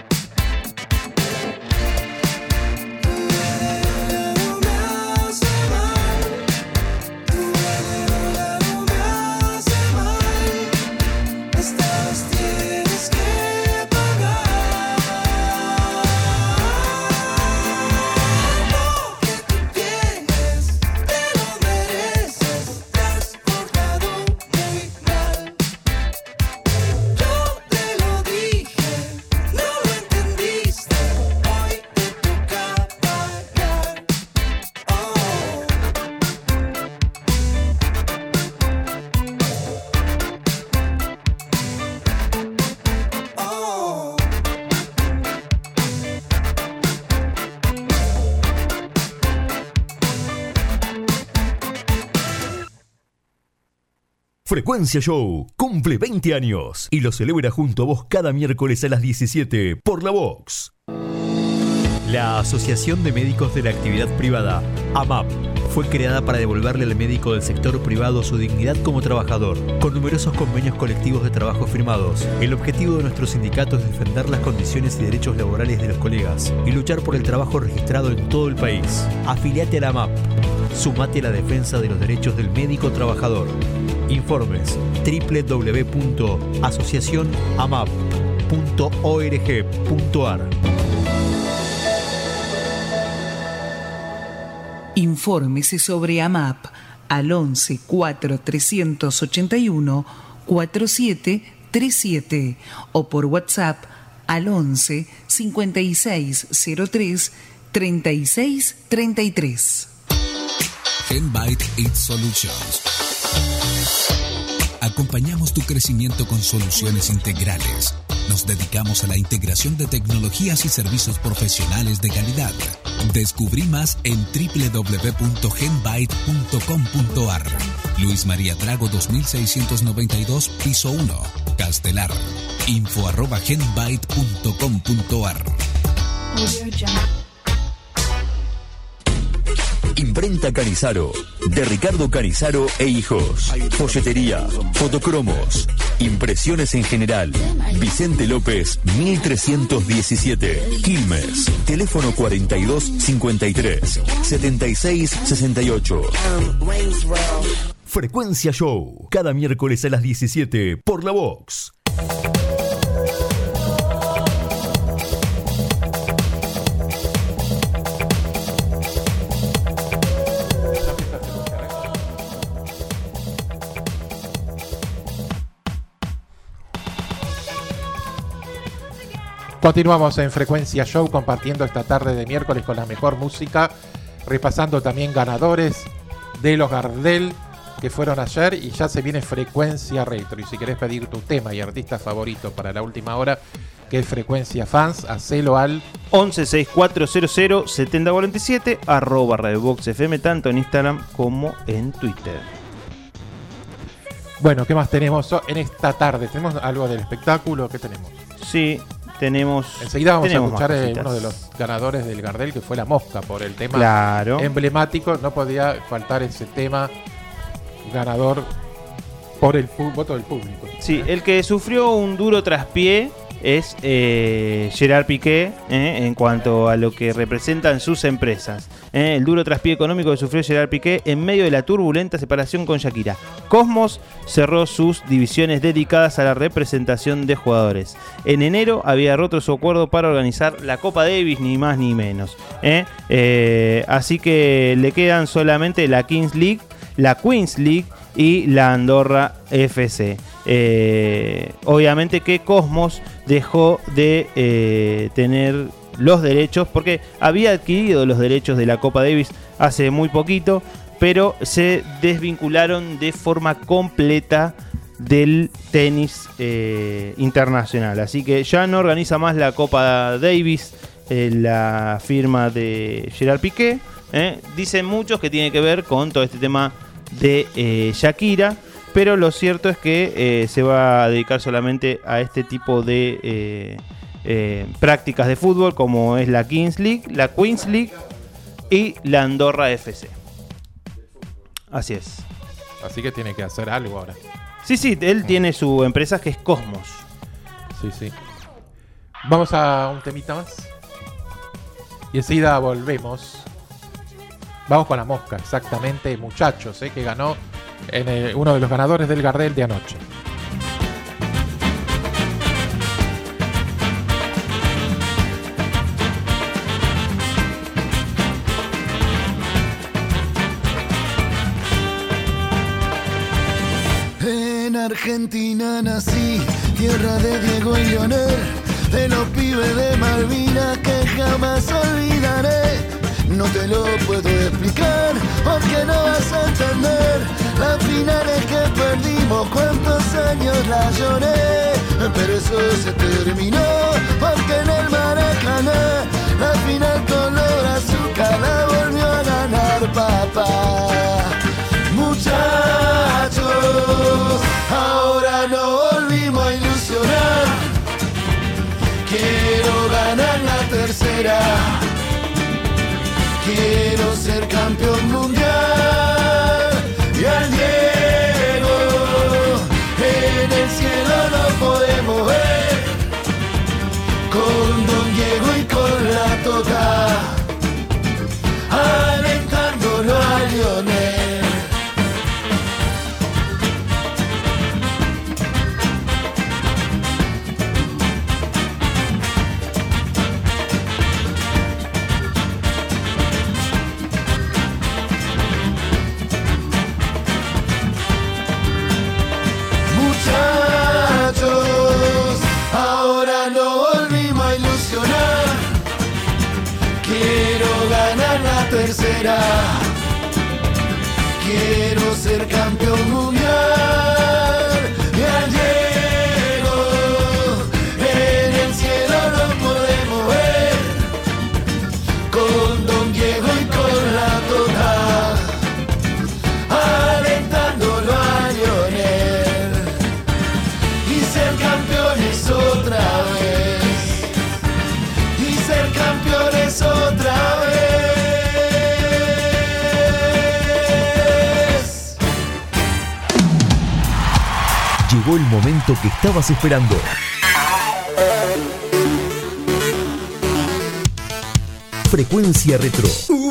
Tu veneno me hace mal, tu veneno me hace mal. Esta vez tienes que pagar. Lo que tú tienes te lo mereces, te has portado muy mal. Yo te lo dije, no lo entendiste, hoy te toca pagar. Oh. Oh. Frecuencia Show cumple 20 años y lo celebra junto a vos cada miércoles a las 17 por La Vox. La Asociación de Médicos de la Actividad Privada, AMAP, fue creada para devolverle al médico del sector privado su dignidad como trabajador, con numerosos convenios colectivos de trabajo firmados. El objetivo de nuestro sindicato es defender las condiciones y derechos laborales de los colegas y luchar por el trabajo registrado en todo el país. Afiliate a la AMAP. Sumate a la defensa de los derechos del médico trabajador. Informes www.asociacionamap.org.ar. Infórmese sobre AMAP al 11 4 381 4737 o por WhatsApp al 11 5603 3633. Genbyte It Solutions. Acompañamos tu crecimiento con soluciones integrales. Nos dedicamos a la integración de tecnologías y servicios profesionales de calidad. Descubrí más en www.genbyte.com.ar. Luis María Drago 2692, piso 1, Castelar. info@genbyte.com.ar. Imprenta Canizaro, de Ricardo Canizaro e Hijos. Folletería, fotocromos, impresiones en general. Vicente López, 1317, Quilmes. Teléfono 42 53 76 68. Frecuencia Show, cada miércoles a las 17 por La Vox. Continuamos en Frecuencia Show compartiendo esta tarde de miércoles con la mejor música, repasando también ganadores de los Gardel que fueron ayer y ya se viene Frecuencia Retro. Y si querés pedir tu tema y artista favorito para la última hora, que es Frecuencia Fans. Hacelo al 1164007047 @RadioBoxFM, tanto en Instagram como en Twitter. Bueno, ¿qué más tenemos en esta tarde? ¿Tenemos algo del espectáculo? ¿Qué tenemos? Sí, tenemos. Enseguida vamos a escuchar más uno de los ganadores del Gardel, que fue La Mosca, por el tema emblemático. No podía faltar ese tema ganador por el voto del público. Sí, el que sufrió un duro traspié es Gerard Piqué, en cuanto a lo que representan sus empresas. El duro traspié económico que sufrió Gerard Piqué en medio de la turbulenta separación con Shakira. Cosmos cerró sus divisiones dedicadas a la representación de jugadores. En enero había roto su acuerdo para organizar la Copa Davis, ni más ni menos. Así que le quedan solamente la Kings League, la Queens League y la Andorra FC. Obviamente que Cosmos dejó de tener los derechos, porque había adquirido los derechos de la Copa Davis hace muy poquito, pero se desvincularon de forma completa del tenis internacional. Así que ya no organiza más la Copa Davis la firma de Gerard Piqué. Dicen muchos que tiene que ver con todo este tema de Shakira, pero lo cierto es que se va a dedicar solamente a este tipo de prácticas de fútbol, como es la Kings League, la Queens League y la Andorra FC. Así es. Así que tiene que hacer algo ahora. Sí, él tiene su empresa que es Cosmos. Sí. Vamos a un temita más y enseguida volvemos. Vamos con La Mosca, exactamente, muchachos, que ganó en uno de los ganadores del Gardel de anoche. En Argentina nací, tierra de Diego y Leonel, de los pibes de Malvinas que jamás olvidaré. No te lo puedo explicar porque no vas a entender las finales que perdimos, cuántos años la lloré, pero eso se terminó porque en el Maracaná la final color azúcar la volvió a ganar papá. Muchachos, ahora no volvimos a ilusionar, quiero ganar la tercera. Quiero ser campeón mundial y al Diego en el cielo lo podemos ver con Don Diego y con la Tota alentándolo a Lionel. Tercera, quiero ser campeón mundial y al Diego en el cielo lo podemos ver con Don Diego y con la Tota alentándolo a Lionel y ser campeones otra vez y ser campeones otra vez. Llegó el momento que estabas esperando. Frecuencia Retro.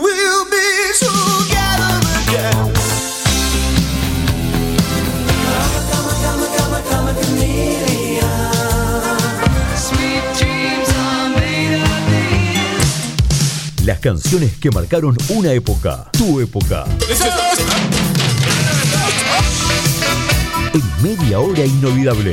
Las canciones que marcaron una época, tu época. En media hora inolvidable.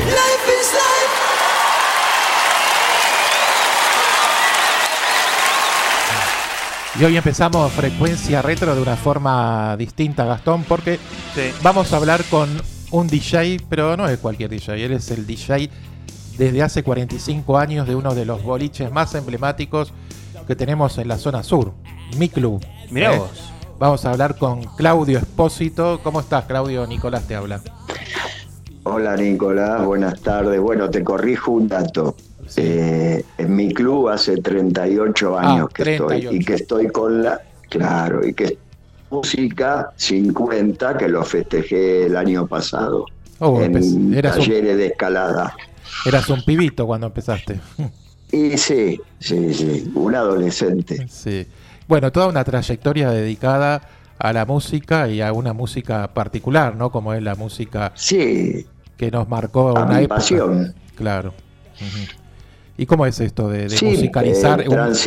Y hoy empezamos Frecuencia Retro de una forma distinta, Gastón, porque vamos a hablar con un DJ, pero no es cualquier DJ, él es el DJ desde hace 45 años de uno de los boliches más emblemáticos que tenemos en la zona sur, Mi Club. Mirá vos. Vamos a hablar con Claudio Espósito. ¿Cómo estás, Claudio? Nicolás te habla. Hola Nicolás, buenas tardes. Bueno, te corrijo un dato. Sí. En Mi Club hace 38 años que 38. estoy, y que estoy con la... Claro, y que música 50 que lo festejé el año pasado en talleres de escalada. Eras un pibito cuando empezaste. Y sí, un adolescente. Sí. Bueno, toda una trayectoria dedicada a la música y a una música particular, ¿no? Como es la música que nos marcó a una mi época. Pasión. Claro. ¿Y cómo es esto de musicalizar?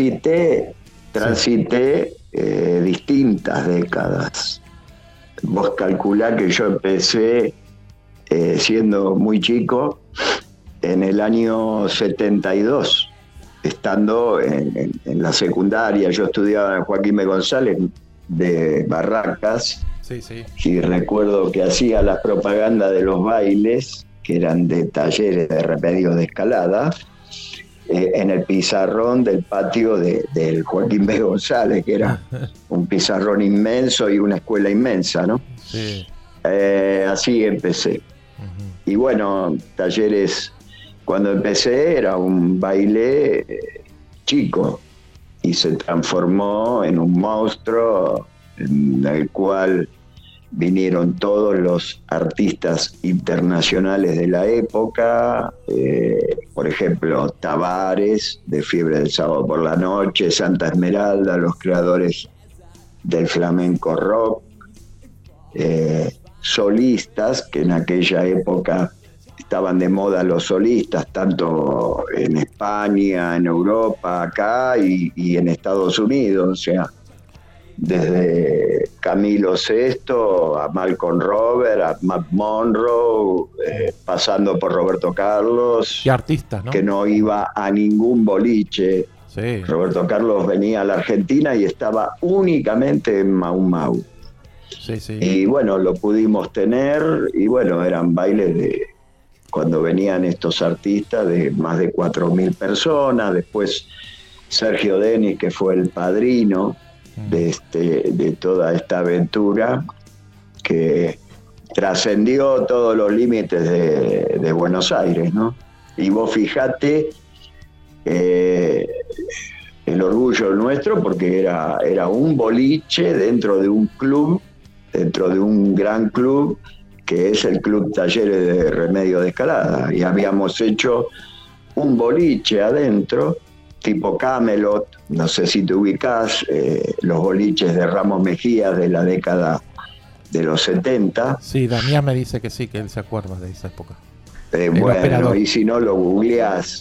Transité distintas décadas. Vos calculá que yo empecé siendo muy chico en el año 72, estando en la secundaria. Yo estudiaba en Joaquín B. González de Barracas, y recuerdo que hacía las propagandas de los bailes, que eran de talleres de remedios de escalada, en el pizarrón del patio del Joaquín B. González, que era un pizarrón inmenso y una escuela inmensa, ¿no? Sí. Así empecé. Y bueno, talleres, cuando empecé era un baile chico y se transformó en un monstruo en el cual vinieron todos los artistas internacionales de la época, por ejemplo, Tavares, de Fiebre del Sábado por la Noche, Santa Esmeralda, los creadores del flamenco rock, solistas, que en aquella época estaban de moda los solistas, tanto en España, en Europa, acá y en Estados Unidos, o sea, desde Camilo VI a Malcolm Robert, a Matt Monroe, pasando por Roberto Carlos. Qué artista, ¿no? Que no iba a ningún boliche. Sí. Roberto Carlos venía a la Argentina y estaba únicamente en Mau Mau. Sí. Y bueno, lo pudimos tener, y bueno, eran bailes de cuando venían estos artistas de más de 4.000 personas. Después Sergio Denis, que fue el padrino de toda esta aventura, que trascendió todos los límites de Buenos Aires, ¿no? Y vos fijate el orgullo nuestro, porque era un boliche dentro de un club, dentro de un gran club, que es el Club Talleres de Remedio de Escalada, y habíamos hecho un boliche adentro, tipo Camelot, no sé si te ubicás, los boliches de Ramos Mejía de la década de los 70. Sí, Damián me dice que sí, que él se acuerda de esa época. Bueno, y si no lo googleás,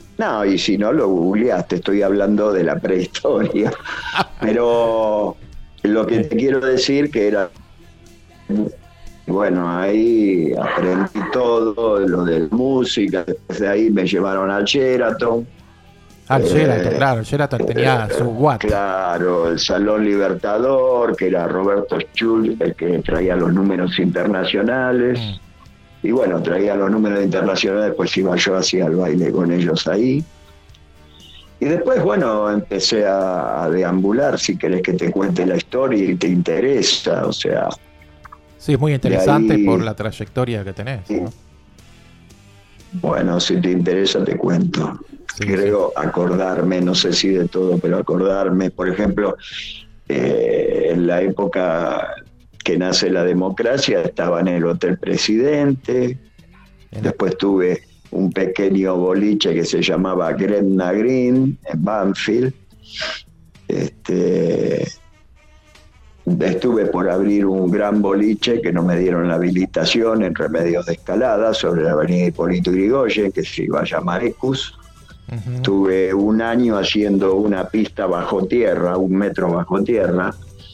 te estoy hablando de la prehistoria. Pero lo que te quiero decir que era... Bueno, ahí aprendí todo lo de música. Desde ahí me llevaron al Sheraton. Sheraton, claro, Sheraton tenía su Watt. Claro, el Salón Libertador, que era Roberto Schulz, el que traía los números internacionales. Y bueno, traía los números internacionales, pues iba yo hacía el baile con ellos ahí. Y después, bueno, empecé a deambular, si querés que te cuente la historia y te interesa, o sea... Sí, es muy interesante ahí, por la trayectoria que tenés, ¿no? Bueno, si te interesa te cuento. Creo acordarme, no sé si de todo, pero acordarme, por ejemplo, en la época que nace la democracia estaba en el Hotel Presidente, después tuve un pequeño boliche que se llamaba Gretna Green en Banfield. Estuve por abrir un gran boliche que no me dieron la habilitación en Remedios de Escalada, sobre la avenida Hipólito Yrigoyen, que se iba a llamar Ecus. Tuve un año haciendo una pista bajo tierra, 1 metro bajo tierra.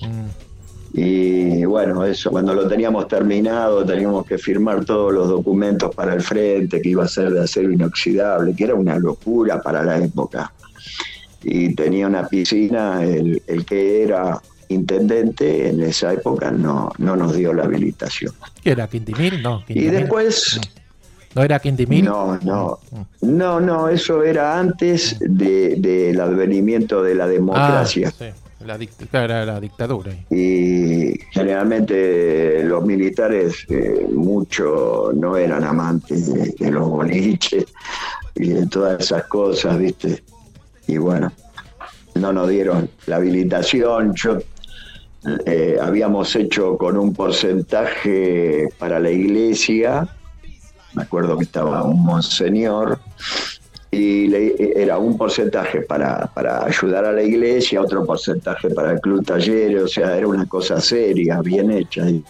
Y bueno, eso, cuando lo teníamos terminado, teníamos que firmar todos los documentos para el frente, que iba a ser de acero inoxidable, que era una locura para la época. Y tenía una piscina, el que era intendente en esa época no nos dio la habilitación. ¿Qué era? ¿Quintimil? No. Y después, ¿No era Quindimil? No, eso era antes del advenimiento de la democracia. Sí. Era la dictadura. Y generalmente los militares mucho no eran amantes de los boliches y de todas esas cosas, ¿viste? Y bueno, no nos dieron la habilitación. Habíamos hecho con un porcentaje para la iglesia. Me acuerdo que estaba un monseñor y era un porcentaje para ayudar a la iglesia, otro porcentaje para el club Talleres, o sea, era una cosa seria, bien hecha. Y,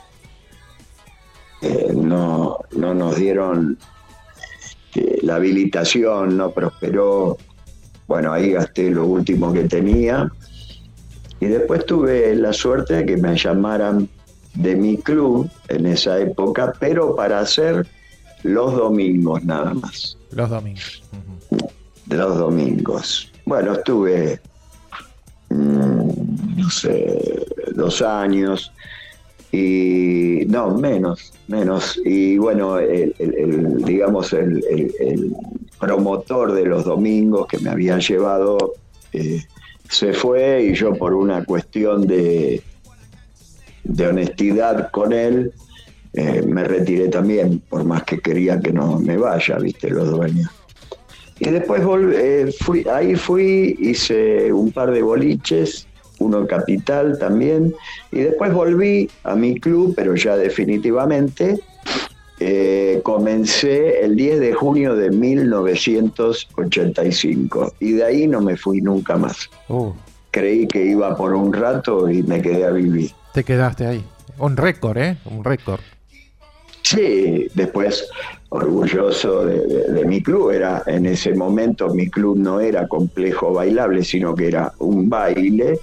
no nos dieron la habilitación, no prosperó. Bueno, ahí gasté lo último que tenía y después tuve la suerte de que me llamaran de mi club en esa época, pero para hacer los domingos nada más. Los domingos. Los domingos. Bueno, estuve, no sé, 2 años y no, menos. Y bueno, el promotor de los domingos que me había llevado se fue y yo por una cuestión de honestidad con él me retiré también, por más que quería que no me vaya, viste, los dueños. Y después fui, hice un par de boliches, uno en Capital también, y después volví a mi club, pero ya definitivamente. Comencé el 10 de junio de 1985 y de ahí no me fui nunca más. Creí que iba por un rato y me quedé a vivir. Te quedaste ahí. Un récord, un récord. Sí, después orgulloso de mi club. En ese momento mi club no era complejo bailable, sino que era un baile.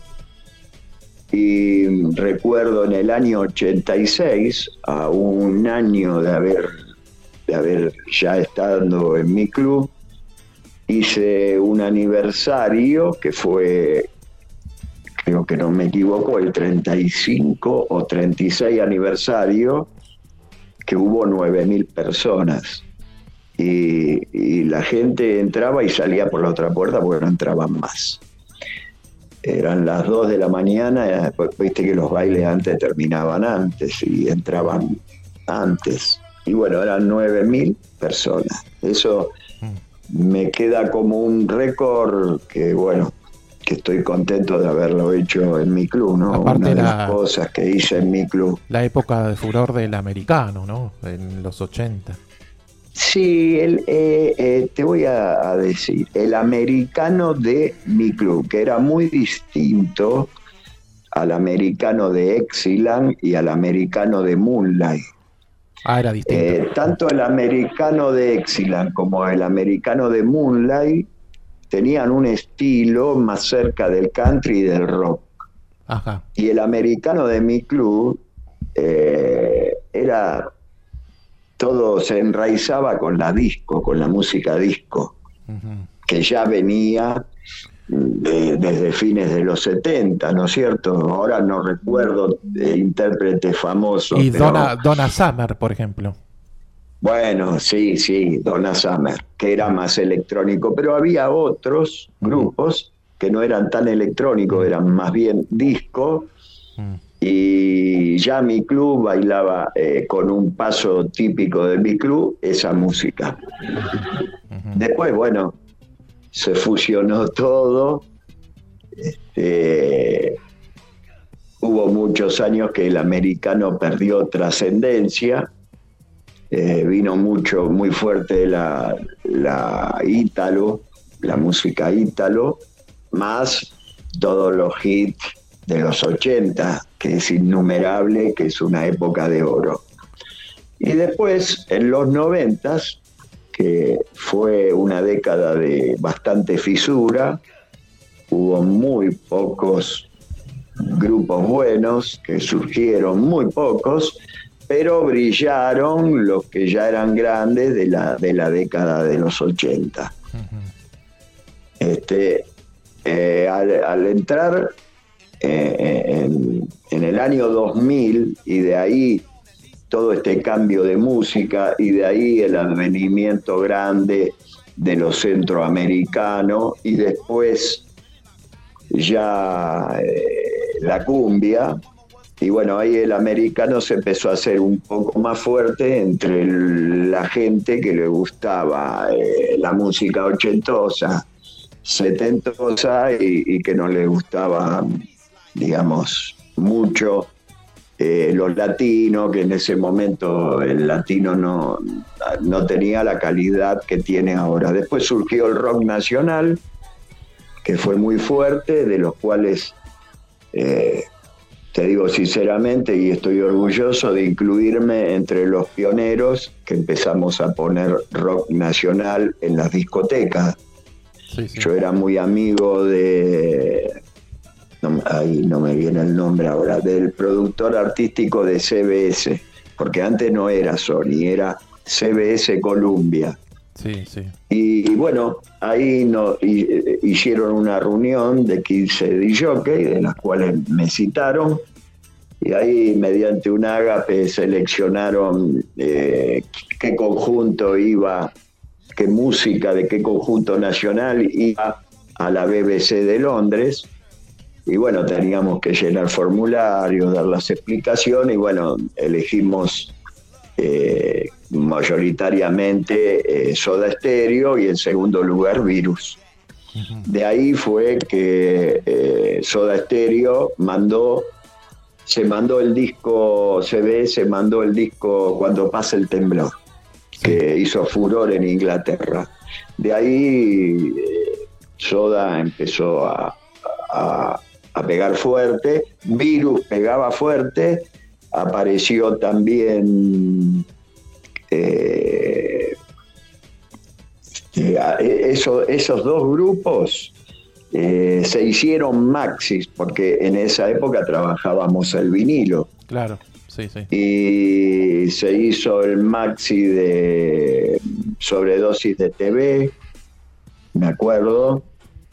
Y recuerdo en el año 86, a un año de haber ya estado en mi club, hice un aniversario que fue, creo que no me equivoco, el 35 o 36 aniversario, que hubo 9.000 personas. Y la gente entraba y salía por la otra puerta porque no entraban más. Eran las 2 de la mañana, viste que los bailes antes terminaban antes y entraban antes. Y bueno, eran 9.000 personas. Eso me queda como un récord que, bueno, que estoy contento de haberlo hecho en mi club, ¿no? Aparte una de las cosas que hice en mi club. La época de furor del americano, ¿no? En los 80. Sí, te voy a decir, el americano de mi club, que era muy distinto al americano de Exiland y al americano de Moonlight. Era distinto. Tanto el americano de Exiland como el americano de Moonlight tenían un estilo más cerca del country y del rock. Ajá. Y el americano de mi club era... todo se enraizaba con la disco, con la música disco, que ya venía desde fines de los 70, ¿no es cierto? Ahora no recuerdo intérpretes famosos. Y pero... Donna Summer, por ejemplo. Bueno, sí, Donna Summer, que era más electrónico, pero había otros grupos que no eran tan electrónicos, eran más bien disco. Y ya mi club bailaba con un paso típico de mi club esa música. Después, bueno, se fusionó todo. Hubo muchos años que el americano perdió trascendencia. Vino muy fuerte la ítalo, la música ítalo, más todos los hits de los 80, que es innumerable, que es una época de oro. Y después, en los 90, que fue una década de bastante fisura, hubo muy pocos grupos buenos que surgieron, muy pocos, pero brillaron los que ya eran grandes de la década de los 80. Al entrar en el año 2000 y de ahí todo este cambio de música, y de ahí el advenimiento grande de los centroamericanos, y después ya la cumbia, y bueno, ahí el americano se empezó a hacer un poco más fuerte entre la gente que le gustaba la música ochentosa, setentosa, y que no le gustaba, digamos, mucho los latinos, que en ese momento el latino no tenía la calidad que tiene ahora. Después surgió el rock nacional, que fue muy fuerte, de los cuales te digo sinceramente, y estoy orgulloso de incluirme entre los pioneros que empezamos a poner rock nacional en las discotecas. Sí. Yo era muy amigo ahí no me viene el nombre ahora, del productor artístico de CBS, porque antes no era Sony, era CBS Columbia. Sí. Y bueno, ahí hicieron una reunión de 15 DJs, de las cuales me citaron, y ahí mediante un ágape seleccionaron qué conjunto iba, qué música de qué conjunto nacional iba a la BBC de Londres. Y bueno, teníamos que llenar formularios, dar las explicaciones, y bueno, elegimos mayoritariamente Soda Stereo, y en segundo lugar Virus. De ahí fue que Soda Stereo se mandó el disco, CBS mandó el disco Cuando pasa el temblor, que hizo furor en Inglaterra. De ahí Soda empezó a pegar fuerte, Virus pegaba fuerte, apareció también esos dos grupos se hicieron maxis, porque en esa época trabajábamos el vinilo. Claro, sí. Y se hizo el maxi de Sobredosis de TV, me acuerdo.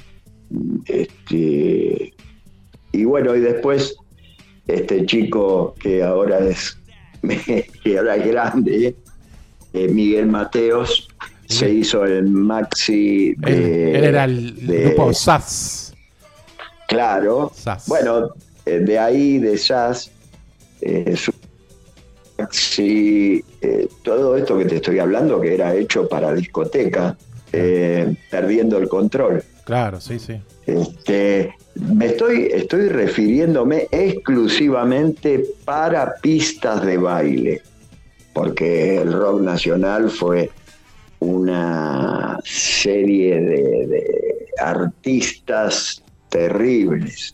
Y bueno, y después este chico que ahora es grande, Miguel Mateos, se hizo el maxi de... Él era el grupo SAS. Claro. SAS. Bueno, de ahí, de SAS, su maxi, todo esto que te estoy hablando, que era hecho para discoteca, Perdiendo el Control. Claro, sí. Estoy refiriéndome exclusivamente para pistas de baile, porque el rock nacional fue una serie de artistas terribles.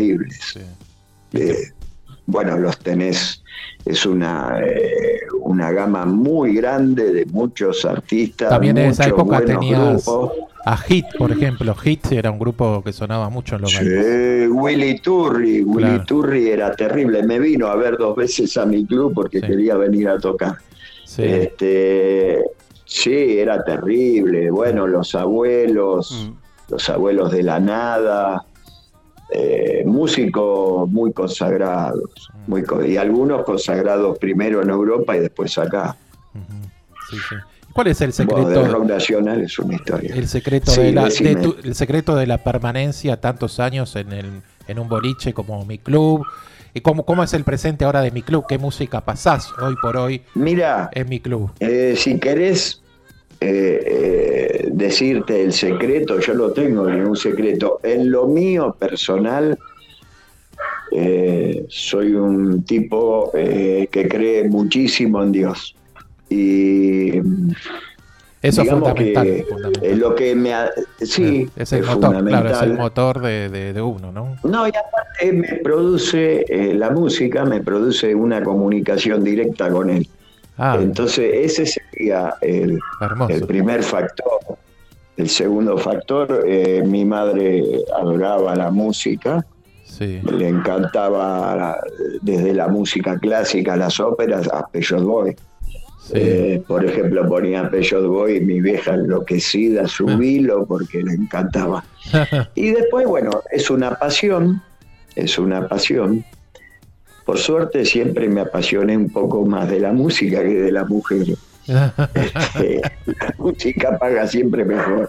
Sí. Bueno, los tenés, es una gama muy grande de muchos artistas. También en esa época tenías grupos. A Hit, por ejemplo. Hit era un grupo que sonaba mucho en los bailes. Willy Turri. Claro. Willy Turri era terrible. Me vino a ver 2 veces a mi club porque quería venir a tocar. Sí. Sí, era terrible. Bueno, los abuelos de la nada, músicos muy consagrados, y algunos consagrados primero en Europa y después acá. Sí. ¿Cuál es el secreto? Del rock nacional es una historia. El secreto el secreto de la permanencia tantos años en un boliche como Mi Club. ¿Y cómo es el presente ahora de Mi Club? ¿Qué música pasás hoy por hoy? Mira, en Mi Club? Si querés decirte el secreto, yo lo tengo en un secreto. En lo mío personal, soy un tipo que cree muchísimo en Dios. Y eso es fundamental. Lo que es el motor, claro, es el motor de uno, ¿no? No, y aparte me produce, la música me produce una comunicación directa con él. Entonces ese sería el primer factor. El segundo factor, mi madre adoraba la música. Sí. Le encantaba desde la música clásica, las óperas, a Peugeot Boy. Sí. Por ejemplo, ponía Peugeot Boy, mi vieja enloquecida, su vilo, porque le encantaba. Y después, bueno, es una pasión, Por suerte siempre me apasioné un poco más de la música que de la mujer. La música paga siempre mejor.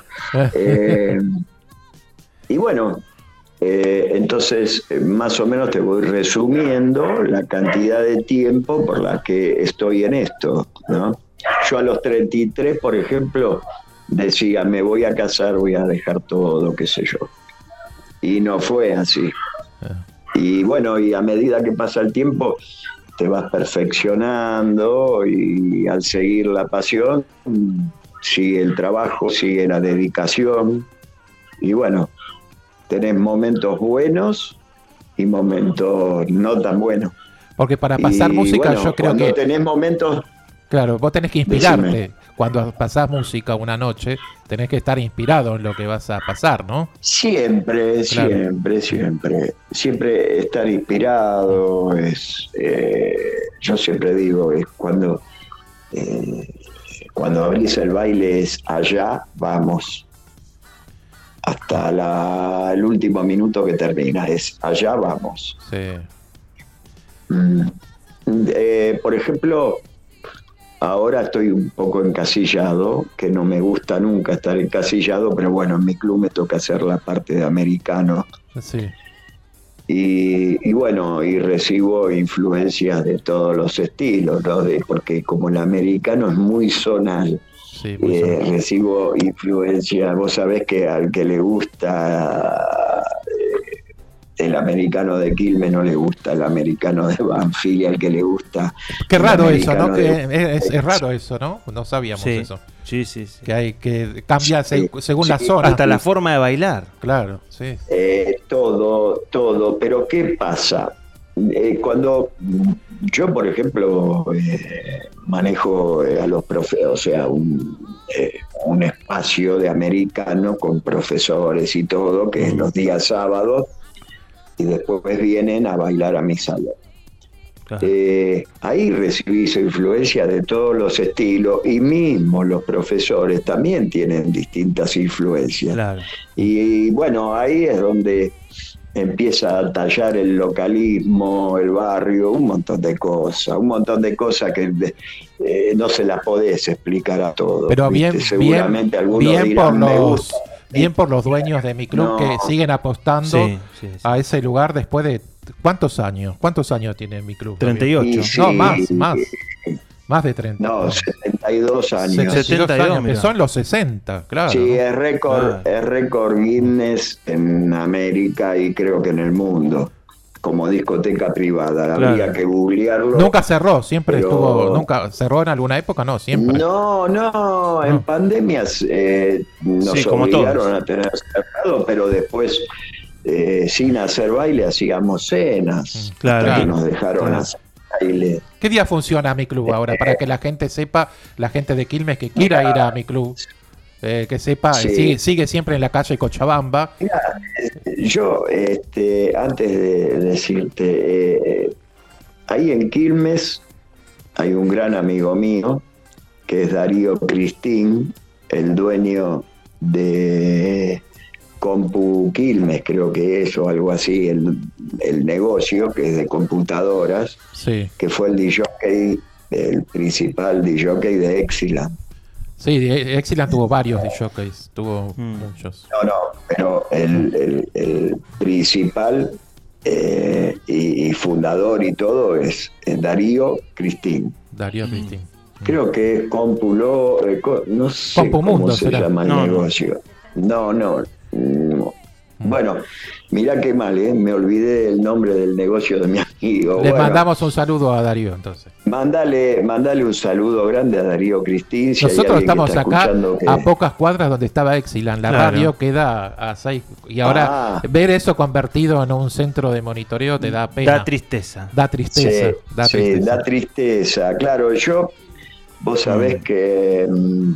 Y bueno, entonces más o menos te voy resumiendo la cantidad de tiempo por la que estoy en esto, ¿no? Yo a los 33, por ejemplo, decía, me voy a casar, voy a dejar todo, qué sé yo. Y no fue así. Y bueno, y a medida que pasa el tiempo te vas perfeccionando y al seguir la pasión sigue el trabajo, sigue la dedicación y bueno, tenés momentos buenos y momentos no tan buenos. Porque para pasar música bueno, yo creo cuando que... tenés momentos... Claro, vos tenés que inspirarte. Decime. Cuando pasás música una noche, tenés que estar inspirado en lo que vas a pasar, ¿no? Siempre, Claro. siempre estar inspirado es, yo siempre digo, es cuando abrís el baile es allá, vamos, hasta el último minuto que termina, es allá, vamos. Sí. Por ejemplo, ahora estoy un poco encasillado, que no me gusta nunca estar encasillado, pero bueno, en mi club me toca hacer la parte de americano. Sí. Y bueno, y recibo influencias de todos los estilos, ¿no? Porque como el americano es muy zonal, Sí, muy zonal. recibo influencias. Vos sabés que al que le gusta el americano de Quilmes no le gusta el americano de Banfield, y al que le gusta... Qué raro el eso, ¿no? americano Que es raro eso, ¿no? No sabíamos eso. Sí. Que hay que cambia según la Sí, zona. Hasta la forma de bailar. Claro, sí. Todo, pero ¿qué pasa? Cuando yo, por ejemplo, manejo a los profes, o sea, un espacio de americano con profesores y todo, que es los días sábados, y después vienen a bailar a mi salón. Claro. Ahí recibí su influencia de todos los estilos, y mismo los profesores también tienen distintas influencias. Claro. Y bueno, ahí es donde empieza a tallar el localismo, el barrio, un montón de cosas que no se las podés explicar a todos. Pero ¿viste? Seguramente algunos dirán, me gusta. bien por los dueños de mi club, No. que siguen apostando Sí. a ese lugar después de ¿cuántos años? ¿Cuántos años tiene mi club? 38. Y sí, No, más de 30. No, 72 años. 72 años, que mirá. son los 60, claro. Sí, es récord, Claro. es récord Guinness en América y creo que en el mundo, como discoteca privada. Claro. Habría que googlearlo. Nunca cerró, siempre Pero- estuvo, nunca cerró en alguna época, no, siempre. No, en pandemias nos Sí, como obligaron todos. a tener cerrado, pero después, sin hacer baile, hacíamos cenas. Claro. Hasta que nos dejaron Claro. hacer baile. ¿Qué día funciona mi club ahora? Para que la gente sepa, la gente de Quilmes que quiera ir a mi club, que sepa, Sí. sigue siempre en la calle Cochabamba. Mirá, yo, antes de decirte, ahí en Quilmes hay un gran amigo mío, que es Darío Cristín, el dueño de Compu Quilmes, creo que es, o algo así, el negocio, que es de computadoras, Sí, que fue el DJ, el principal DJ de Exiland. sí, Exiland tuvo varios DJs, tuvo muchos. No, pero el principal y fundador y todo es Darío Cristín. Darío Cristín. Creo que es Compulo, no sé Compumundo cómo se será. llama el No, no. negocio. No. Bueno, mirá qué mal, me olvidé el nombre del negocio de mi amigo. Le Bueno, mandamos un saludo a Darío entonces. Mandale un saludo grande a Darío Cristín. Si hay Nosotros alguien que estamos está acá escuchando que- a pocas cuadras donde estaba Exiland. La Claro. radio queda a 6. Y ahora ver eso convertido en un centro de monitoreo te da pena. Da tristeza. Da tristeza. Sí, da sí, tristeza. da tristeza. Claro, vos sabés que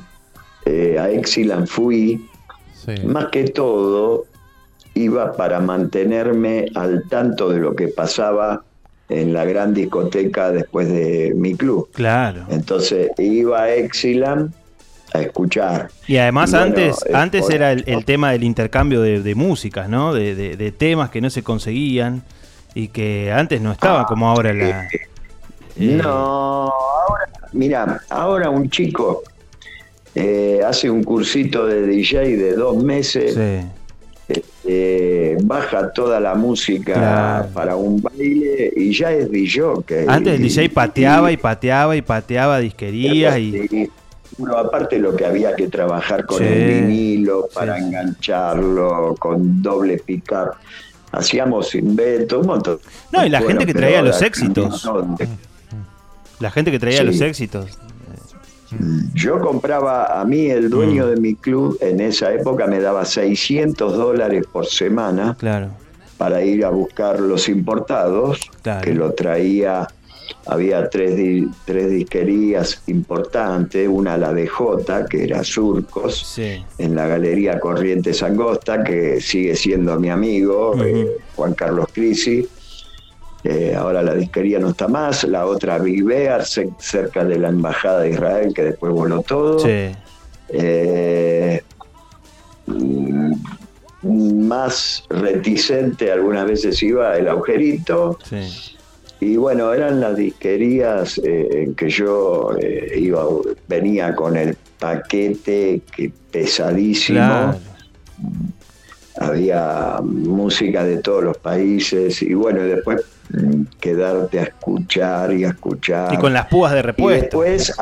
a Exiland fui, Sí. más que todo, iba para mantenerme al tanto de lo que pasaba en la gran discoteca después de mi club. Claro. Entonces iba a Exiland a escuchar. Y además Y bueno, antes por- era el tema del intercambio de músicas, ¿no? De temas que no se conseguían y que antes no estaba como ahora la... No, ahora un chico hace un cursito de DJ de 2 meses, baja toda la música para un baile y ya es DJ. Antes el DJ pateaba y pateaba disquerías y... Bueno, aparte lo que había que trabajar con el vinilo para engancharlo, con doble picar. Hacíamos inventos, un montón. No, y la gente que traía los éxitos. La gente que traía los éxitos. Yo compraba, a mí el dueño de mi club en esa época me daba $600 por semana para ir a buscar los importados, que lo traía. Había tres disquerías importantes, una la DJ, que era Surcos, en la Galería Corrientes Angosta, que sigue siendo mi amigo, Juan Carlos Crisi. Ahora la disquería no está más. La otra Big Bear, cerca de la Embajada de Israel, que después voló todo. Más reticente algunas veces iba El Agujerito. Y bueno, eran las disquerías en que yo venía con el paquete pesadísimo. Había música de todos los países y bueno, después quedarte a escuchar y a escuchar. Y con las púas de repuesto.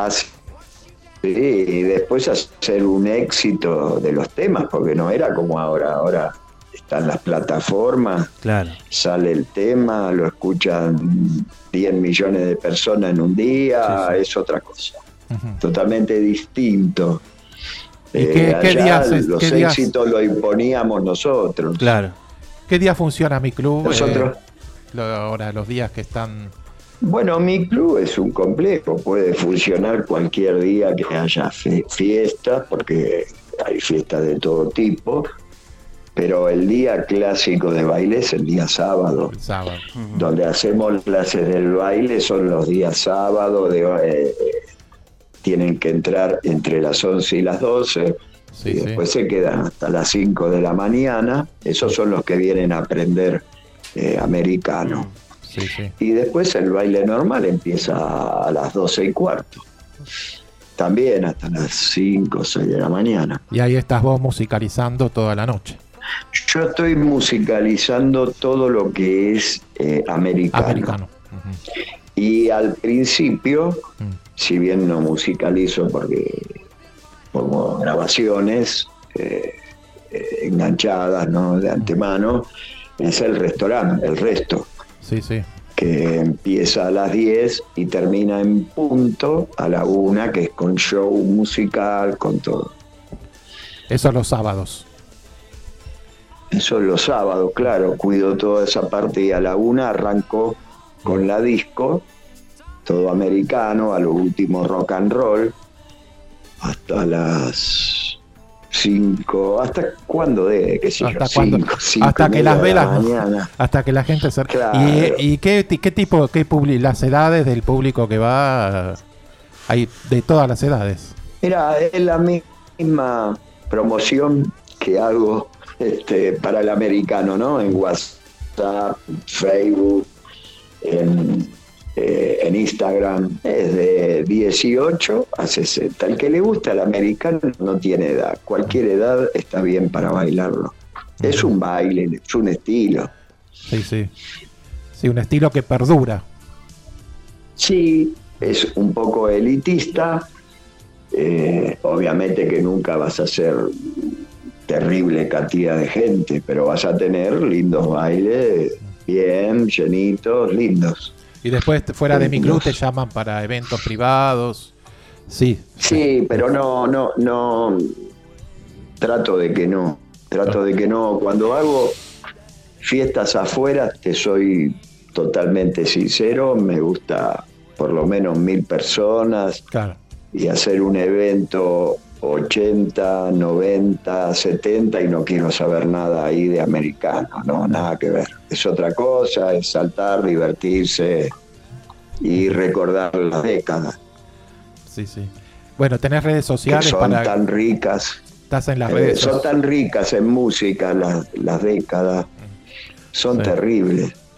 Y después hacer un éxito de los temas, porque no era como ahora. Ahora están las plataformas, sale el tema, lo escuchan 10 millones de personas en un día, es otra cosa. Totalmente distinto. ¿Qué días los éxitos los imponíamos nosotros. Claro. ¿Qué día funciona mi club? Nosotros. Ahora, los días que están... Bueno, mi club es un complejo, puede funcionar cualquier día que haya fiestas, porque hay fiestas de todo tipo, pero el día clásico de baile es el día sábado. Donde hacemos clases del baile son los días sábados, tienen que entrar entre las 11 y las 12, y después se quedan hasta las 5 de la mañana. Esos son los que vienen a aprender americano. Y después el baile normal empieza a las 12:15. También hasta las 5 o 6 de la mañana. Y ahí estás vos musicalizando toda la noche. Yo estoy musicalizando todo lo que es americano. Y al principio, si bien no musicalizo porque pongo grabaciones enganchadas, ¿no?, de antemano, es el restaurante, el resto. Que empieza a las 10 y termina en punto a la 1, que es con show musical, con todo. Eso los sábados. Eso los sábados, claro, cuido toda esa parte y a la 1 arranco con la disco, todo americano, a lo último rock and roll, hasta las 5, ¿hasta cuándo qué sé yo? 5, hasta que las velas, mañana. Hasta que la gente se... Claro. ¿Y qué tipo, las edades del público que va? Hay de todas las edades. Mira, es la misma promoción que hago para el americano, ¿no? En WhatsApp, Facebook, en Instagram, es de 18 a 60. El que le gusta el americano no tiene edad. Cualquier edad está bien para bailarlo. Es un baile, es un estilo. Sí, un estilo que perdura. Sí, es un poco elitista. Obviamente que nunca vas a ser terrible cantidad de gente, pero vas a tener lindos bailes, bien, llenitos, lindos. Y después, fuera de mi club, te llaman para eventos privados. Sí, pero no. Trato de que no. Cuando hago fiestas afuera, te soy totalmente sincero, me gusta por lo menos 1000 personas. Y hacer un evento 80, 90, 70 y no quiero saber nada ahí de americano, no, nada que ver. Es otra cosa, es saltar, divertirse y recordar las décadas. Sí. Bueno, tenés redes sociales que son tan ricas. Estás en las redes. Son tan ricas en música las décadas. Son terribles.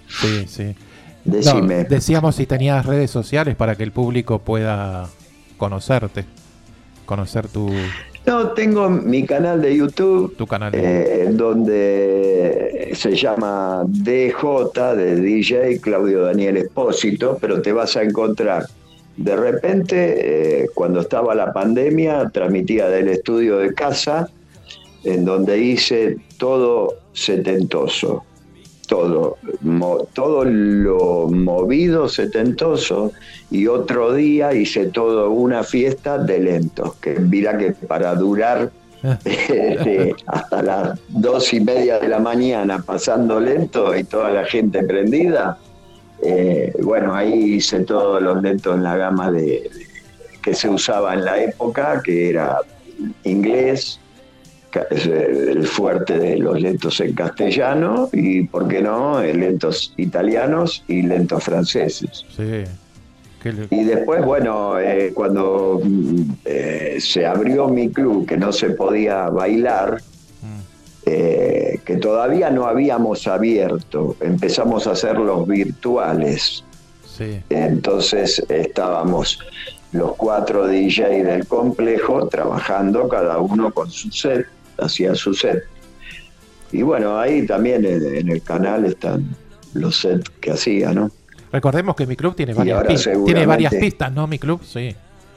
Sí, sí. Decime. No, decíamos si tenías redes sociales para que el público pueda conocerte, conocer tu... No, tengo mi canal de YouTube, Tu canal donde se llama DJ, de DJ Claudio Daniel Espósito, pero te vas a encontrar. De repente, cuando estaba la pandemia, transmitía del estudio de casa, en donde hice todo setentoso. Todo lo movido setentoso, y otro día hice todo una fiesta de lentos, que mira que para durar hasta las 2:30 de la mañana pasando lento y toda la gente prendida, bueno, ahí hice todos los lentos en la gama que se usaba en la época, que era inglés, el fuerte de los lentos en castellano, y por qué no, lentos italianos y lentos franceses. Sí. Y después, bueno, cuando se abrió mi club, que no se podía bailar, que todavía no habíamos abierto, empezamos a hacer los virtuales. Sí. Entonces estábamos los 4 DJ del complejo trabajando, cada uno con su set, hacía su set. Y bueno, ahí también en el canal están los sets que hacía, ¿no? Recordemos que mi club tiene ahora varias pistas, ¿no? Mi club, sí.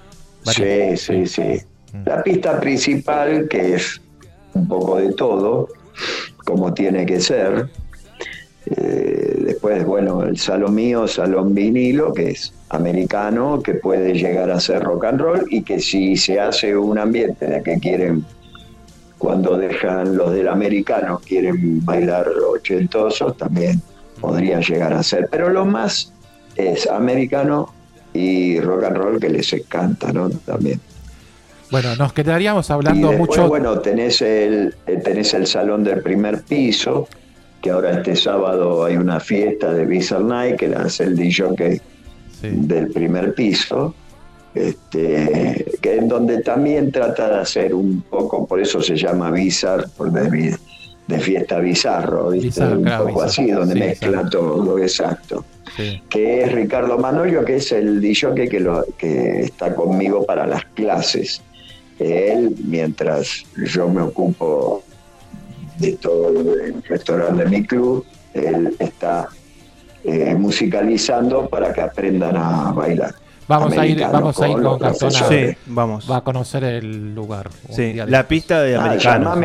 Sí. La pista principal, que es un poco de todo, como tiene que ser. Después, bueno, el salón mío, salón vinilo, que es americano, que puede llegar a ser rock and roll, y que si se hace un ambiente de que quieren, cuando dejan los del americano, quieren bailar ochentosos, también podría llegar a ser. Pero lo más es americano y rock and roll, que les encanta, ¿no? También. Bueno, nos quedaríamos hablando y después, mucho... Bueno, tenés el salón del primer piso, que ahora este sábado hay una fiesta de Bizarre Night, que la hace el DJ del primer piso, que en donde también trata de hacer un poco, por eso se llama Bizarre, de fiesta bizarro, ¿viste? Un poco así, donde mezcla todo, exacto. Sí. Que es Ricardo Manolio, que es el DJ que está conmigo para las clases. Él, mientras yo me ocupo de todo el restaurante de mi club, él está musicalizando para que aprendan a bailar. Vamos a ir con Gastón. Sí, vamos. Va a conocer el lugar. Sí, la pista de americanos.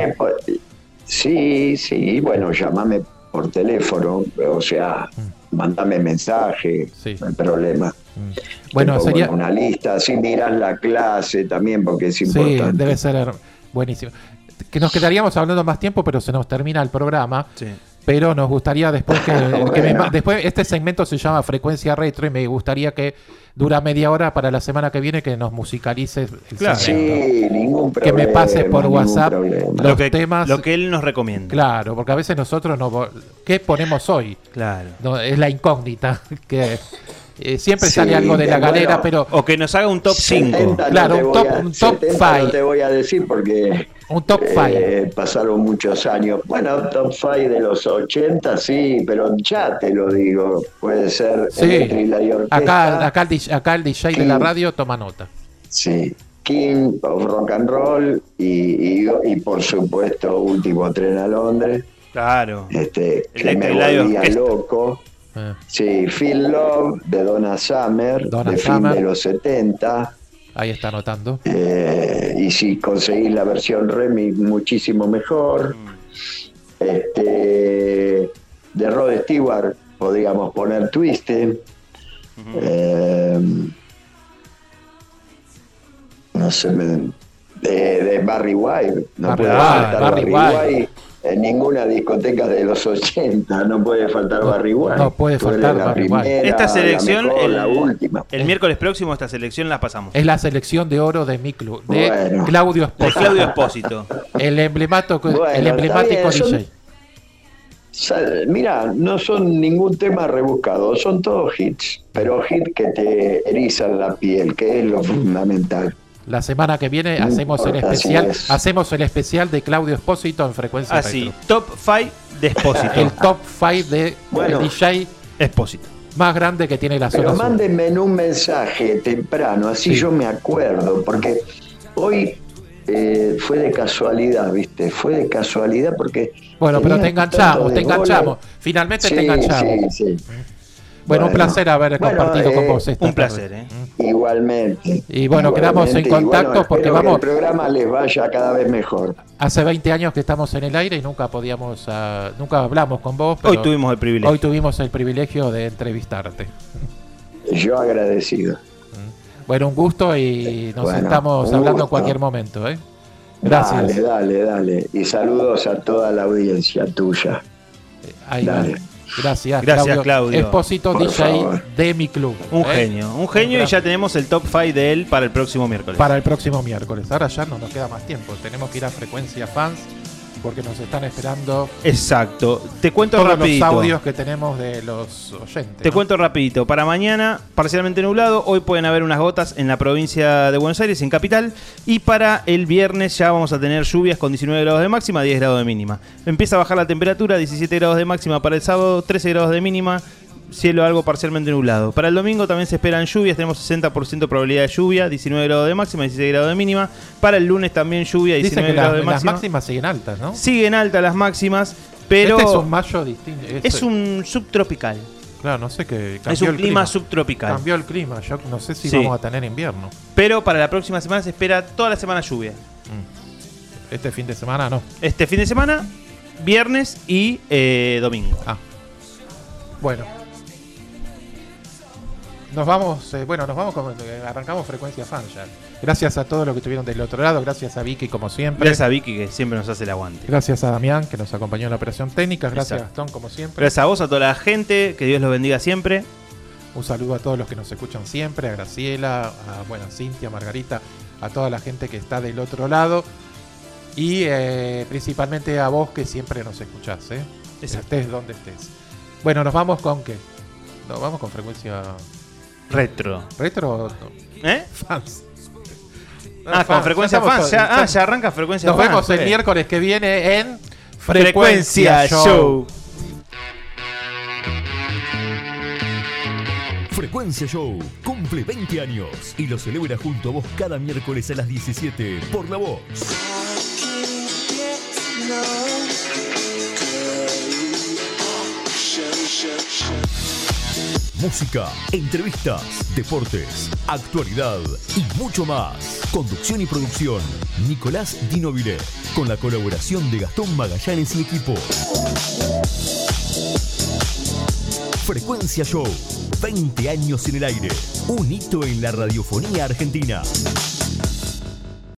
Sí, bueno, llámame por teléfono, o sea, mándame mensaje, no hay problema. Bueno, sería una lista, así miras la clase también, porque es importante. Sí, debe ser buenísimo. Que nos quedaríamos hablando más tiempo, pero se nos termina el programa. Sí. Pero nos gustaría después después este segmento se llama Frecuencia Retro, y me gustaría que dura media hora para la semana que viene, que nos musicalices el segmento. Sí, ningún problema. Que me pases por WhatsApp los temas. Lo que él nos recomienda. Claro, porque a veces nosotros ¿qué ponemos hoy? Claro. No, es la incógnita que siempre sale algo de la galera, pero... O que nos haga un top 5. Claro, un top 5. No te voy a decir porque... Un top 5. Pasaron muchos años. Bueno, top 5 de los 80, sí, pero ya te lo digo. Puede ser Electric Light Orchestra. Acá el DJ de la radio toma nota. Sí. King of Rock and Roll y por supuesto Último Tren a Londres. Claro. Que me volvía loco. Sí, Feel Love de Donna Summer, fin de los 70. Ahí está anotando. Y si conseguís la versión remix, muchísimo mejor. De Rod Stewart podríamos poner Twisted. No sé, de Barry White. No puede faltar Barry White. En ninguna discoteca de los 80 no puede faltar Barry White. No puede faltar Barry White. Esta selección, la última. El miércoles próximo, esta selección la pasamos. Es la selección de oro de mi club, de Claudio Espósito. De Claudio Espósito. El emblemático DJ. Mira, no son ningún tema rebuscado, son todos hits, pero hits que te erizan la piel, que es lo fundamental. La semana que viene hacemos el especial de Claudio Espósito en Frecuencia Retro. Top 5 de Espósito. El top 5 de Bueno. DJ Espósito. más grande que tiene la zona Pero sur. mándenme en un mensaje temprano, así Sí. yo me acuerdo, porque hoy fue de casualidad, ¿viste? Fue de casualidad porque... Bueno, pero tenía te enganchamos, tanto de te enganchamos. bola. Finalmente Sí, te enganchamos. sí. Bueno, un placer haber compartido con vos esta Un placer, tarde. Igualmente. Y bueno, quedamos en Igualmente, y contacto bueno, porque espero vamos... que el programa les vaya cada vez mejor. Hace 20 años que estamos en el aire y nunca podíamos, nunca hablamos con vos. Pero Hoy tuvimos el privilegio. Hoy tuvimos el privilegio de entrevistarte. Yo agradecido. Bueno, un gusto y nos Bueno, estamos un hablando en gusto. cualquier momento. Gracias. Dale. Y saludos a toda la audiencia tuya. Ahí va. Dale. Gracias, Gracias, Claudio. Espósito, Por DJ favor. de mi club. Un genio y ya tenemos el top 5 de él para el próximo miércoles. Para el próximo miércoles. Ahora ya no nos queda más tiempo. Tenemos que ir a Frecuencia Fans porque nos están esperando Exacto. Te cuento todos rapidito. los audios que tenemos de los oyentes. Te cuento rapidito. Para mañana, parcialmente nublado. Hoy pueden haber unas gotas en la provincia de Buenos Aires, en Capital. Y para el viernes ya vamos a tener lluvias con 19 grados de máxima, 10 grados de mínima. Empieza a bajar la temperatura, 17 grados de máxima para el sábado, 13 grados de mínima. Cielo algo parcialmente nublado. Para el domingo también se esperan lluvias. Tenemos 60% probabilidad de lluvia, 19 grados de máxima, 16 grados de mínima. Para el lunes también lluvia, 19 Dice que grados de las máxima. máximas siguen altas, ¿no? Siguen altas las máximas, pero Este es un mayo distinto. es un subtropical. Claro, no sé qué. Es un clima subtropical. Cambió el clima. Yo no sé si Sí. vamos a tener invierno. Pero para la próxima semana se espera toda la semana lluvia. Este fin de semana no. Este fin de semana, viernes y domingo. Bueno. Nos vamos, arrancamos Frecuencia Fan ya. Gracias a todos los que estuvieron del otro lado, gracias a Vicky como siempre. Gracias a Vicky que siempre nos hace el aguante. Gracias a Damián que nos acompañó en la operación técnica, gracias Exacto. Gastón como siempre. Gracias a vos, a toda la gente, que Dios los bendiga siempre. Un saludo a todos los que nos escuchan siempre, a Graciela, a Cintia, Margarita, a toda la gente que está del otro lado y principalmente a vos que siempre nos escuchás, estés donde estés. Bueno, nos vamos con ¿qué? Nos vamos con Frecuencia Retro. ¿Retro? Fans. Con Frecuencia Fans. Ya arranca Frecuencia Nos Fans. vemos el miércoles que viene en Frecuencia Show. Frecuencia Show cumple 20 años y lo celebra junto a vos cada miércoles a las 17 por La Voz. Música, entrevistas, deportes, actualidad y mucho más. Conducción y producción, Nicolás Dinovile, con la colaboración de Gastón Magallanes y equipo. Frecuencia Show, 20 años en el aire, un hito en la radiofonía argentina.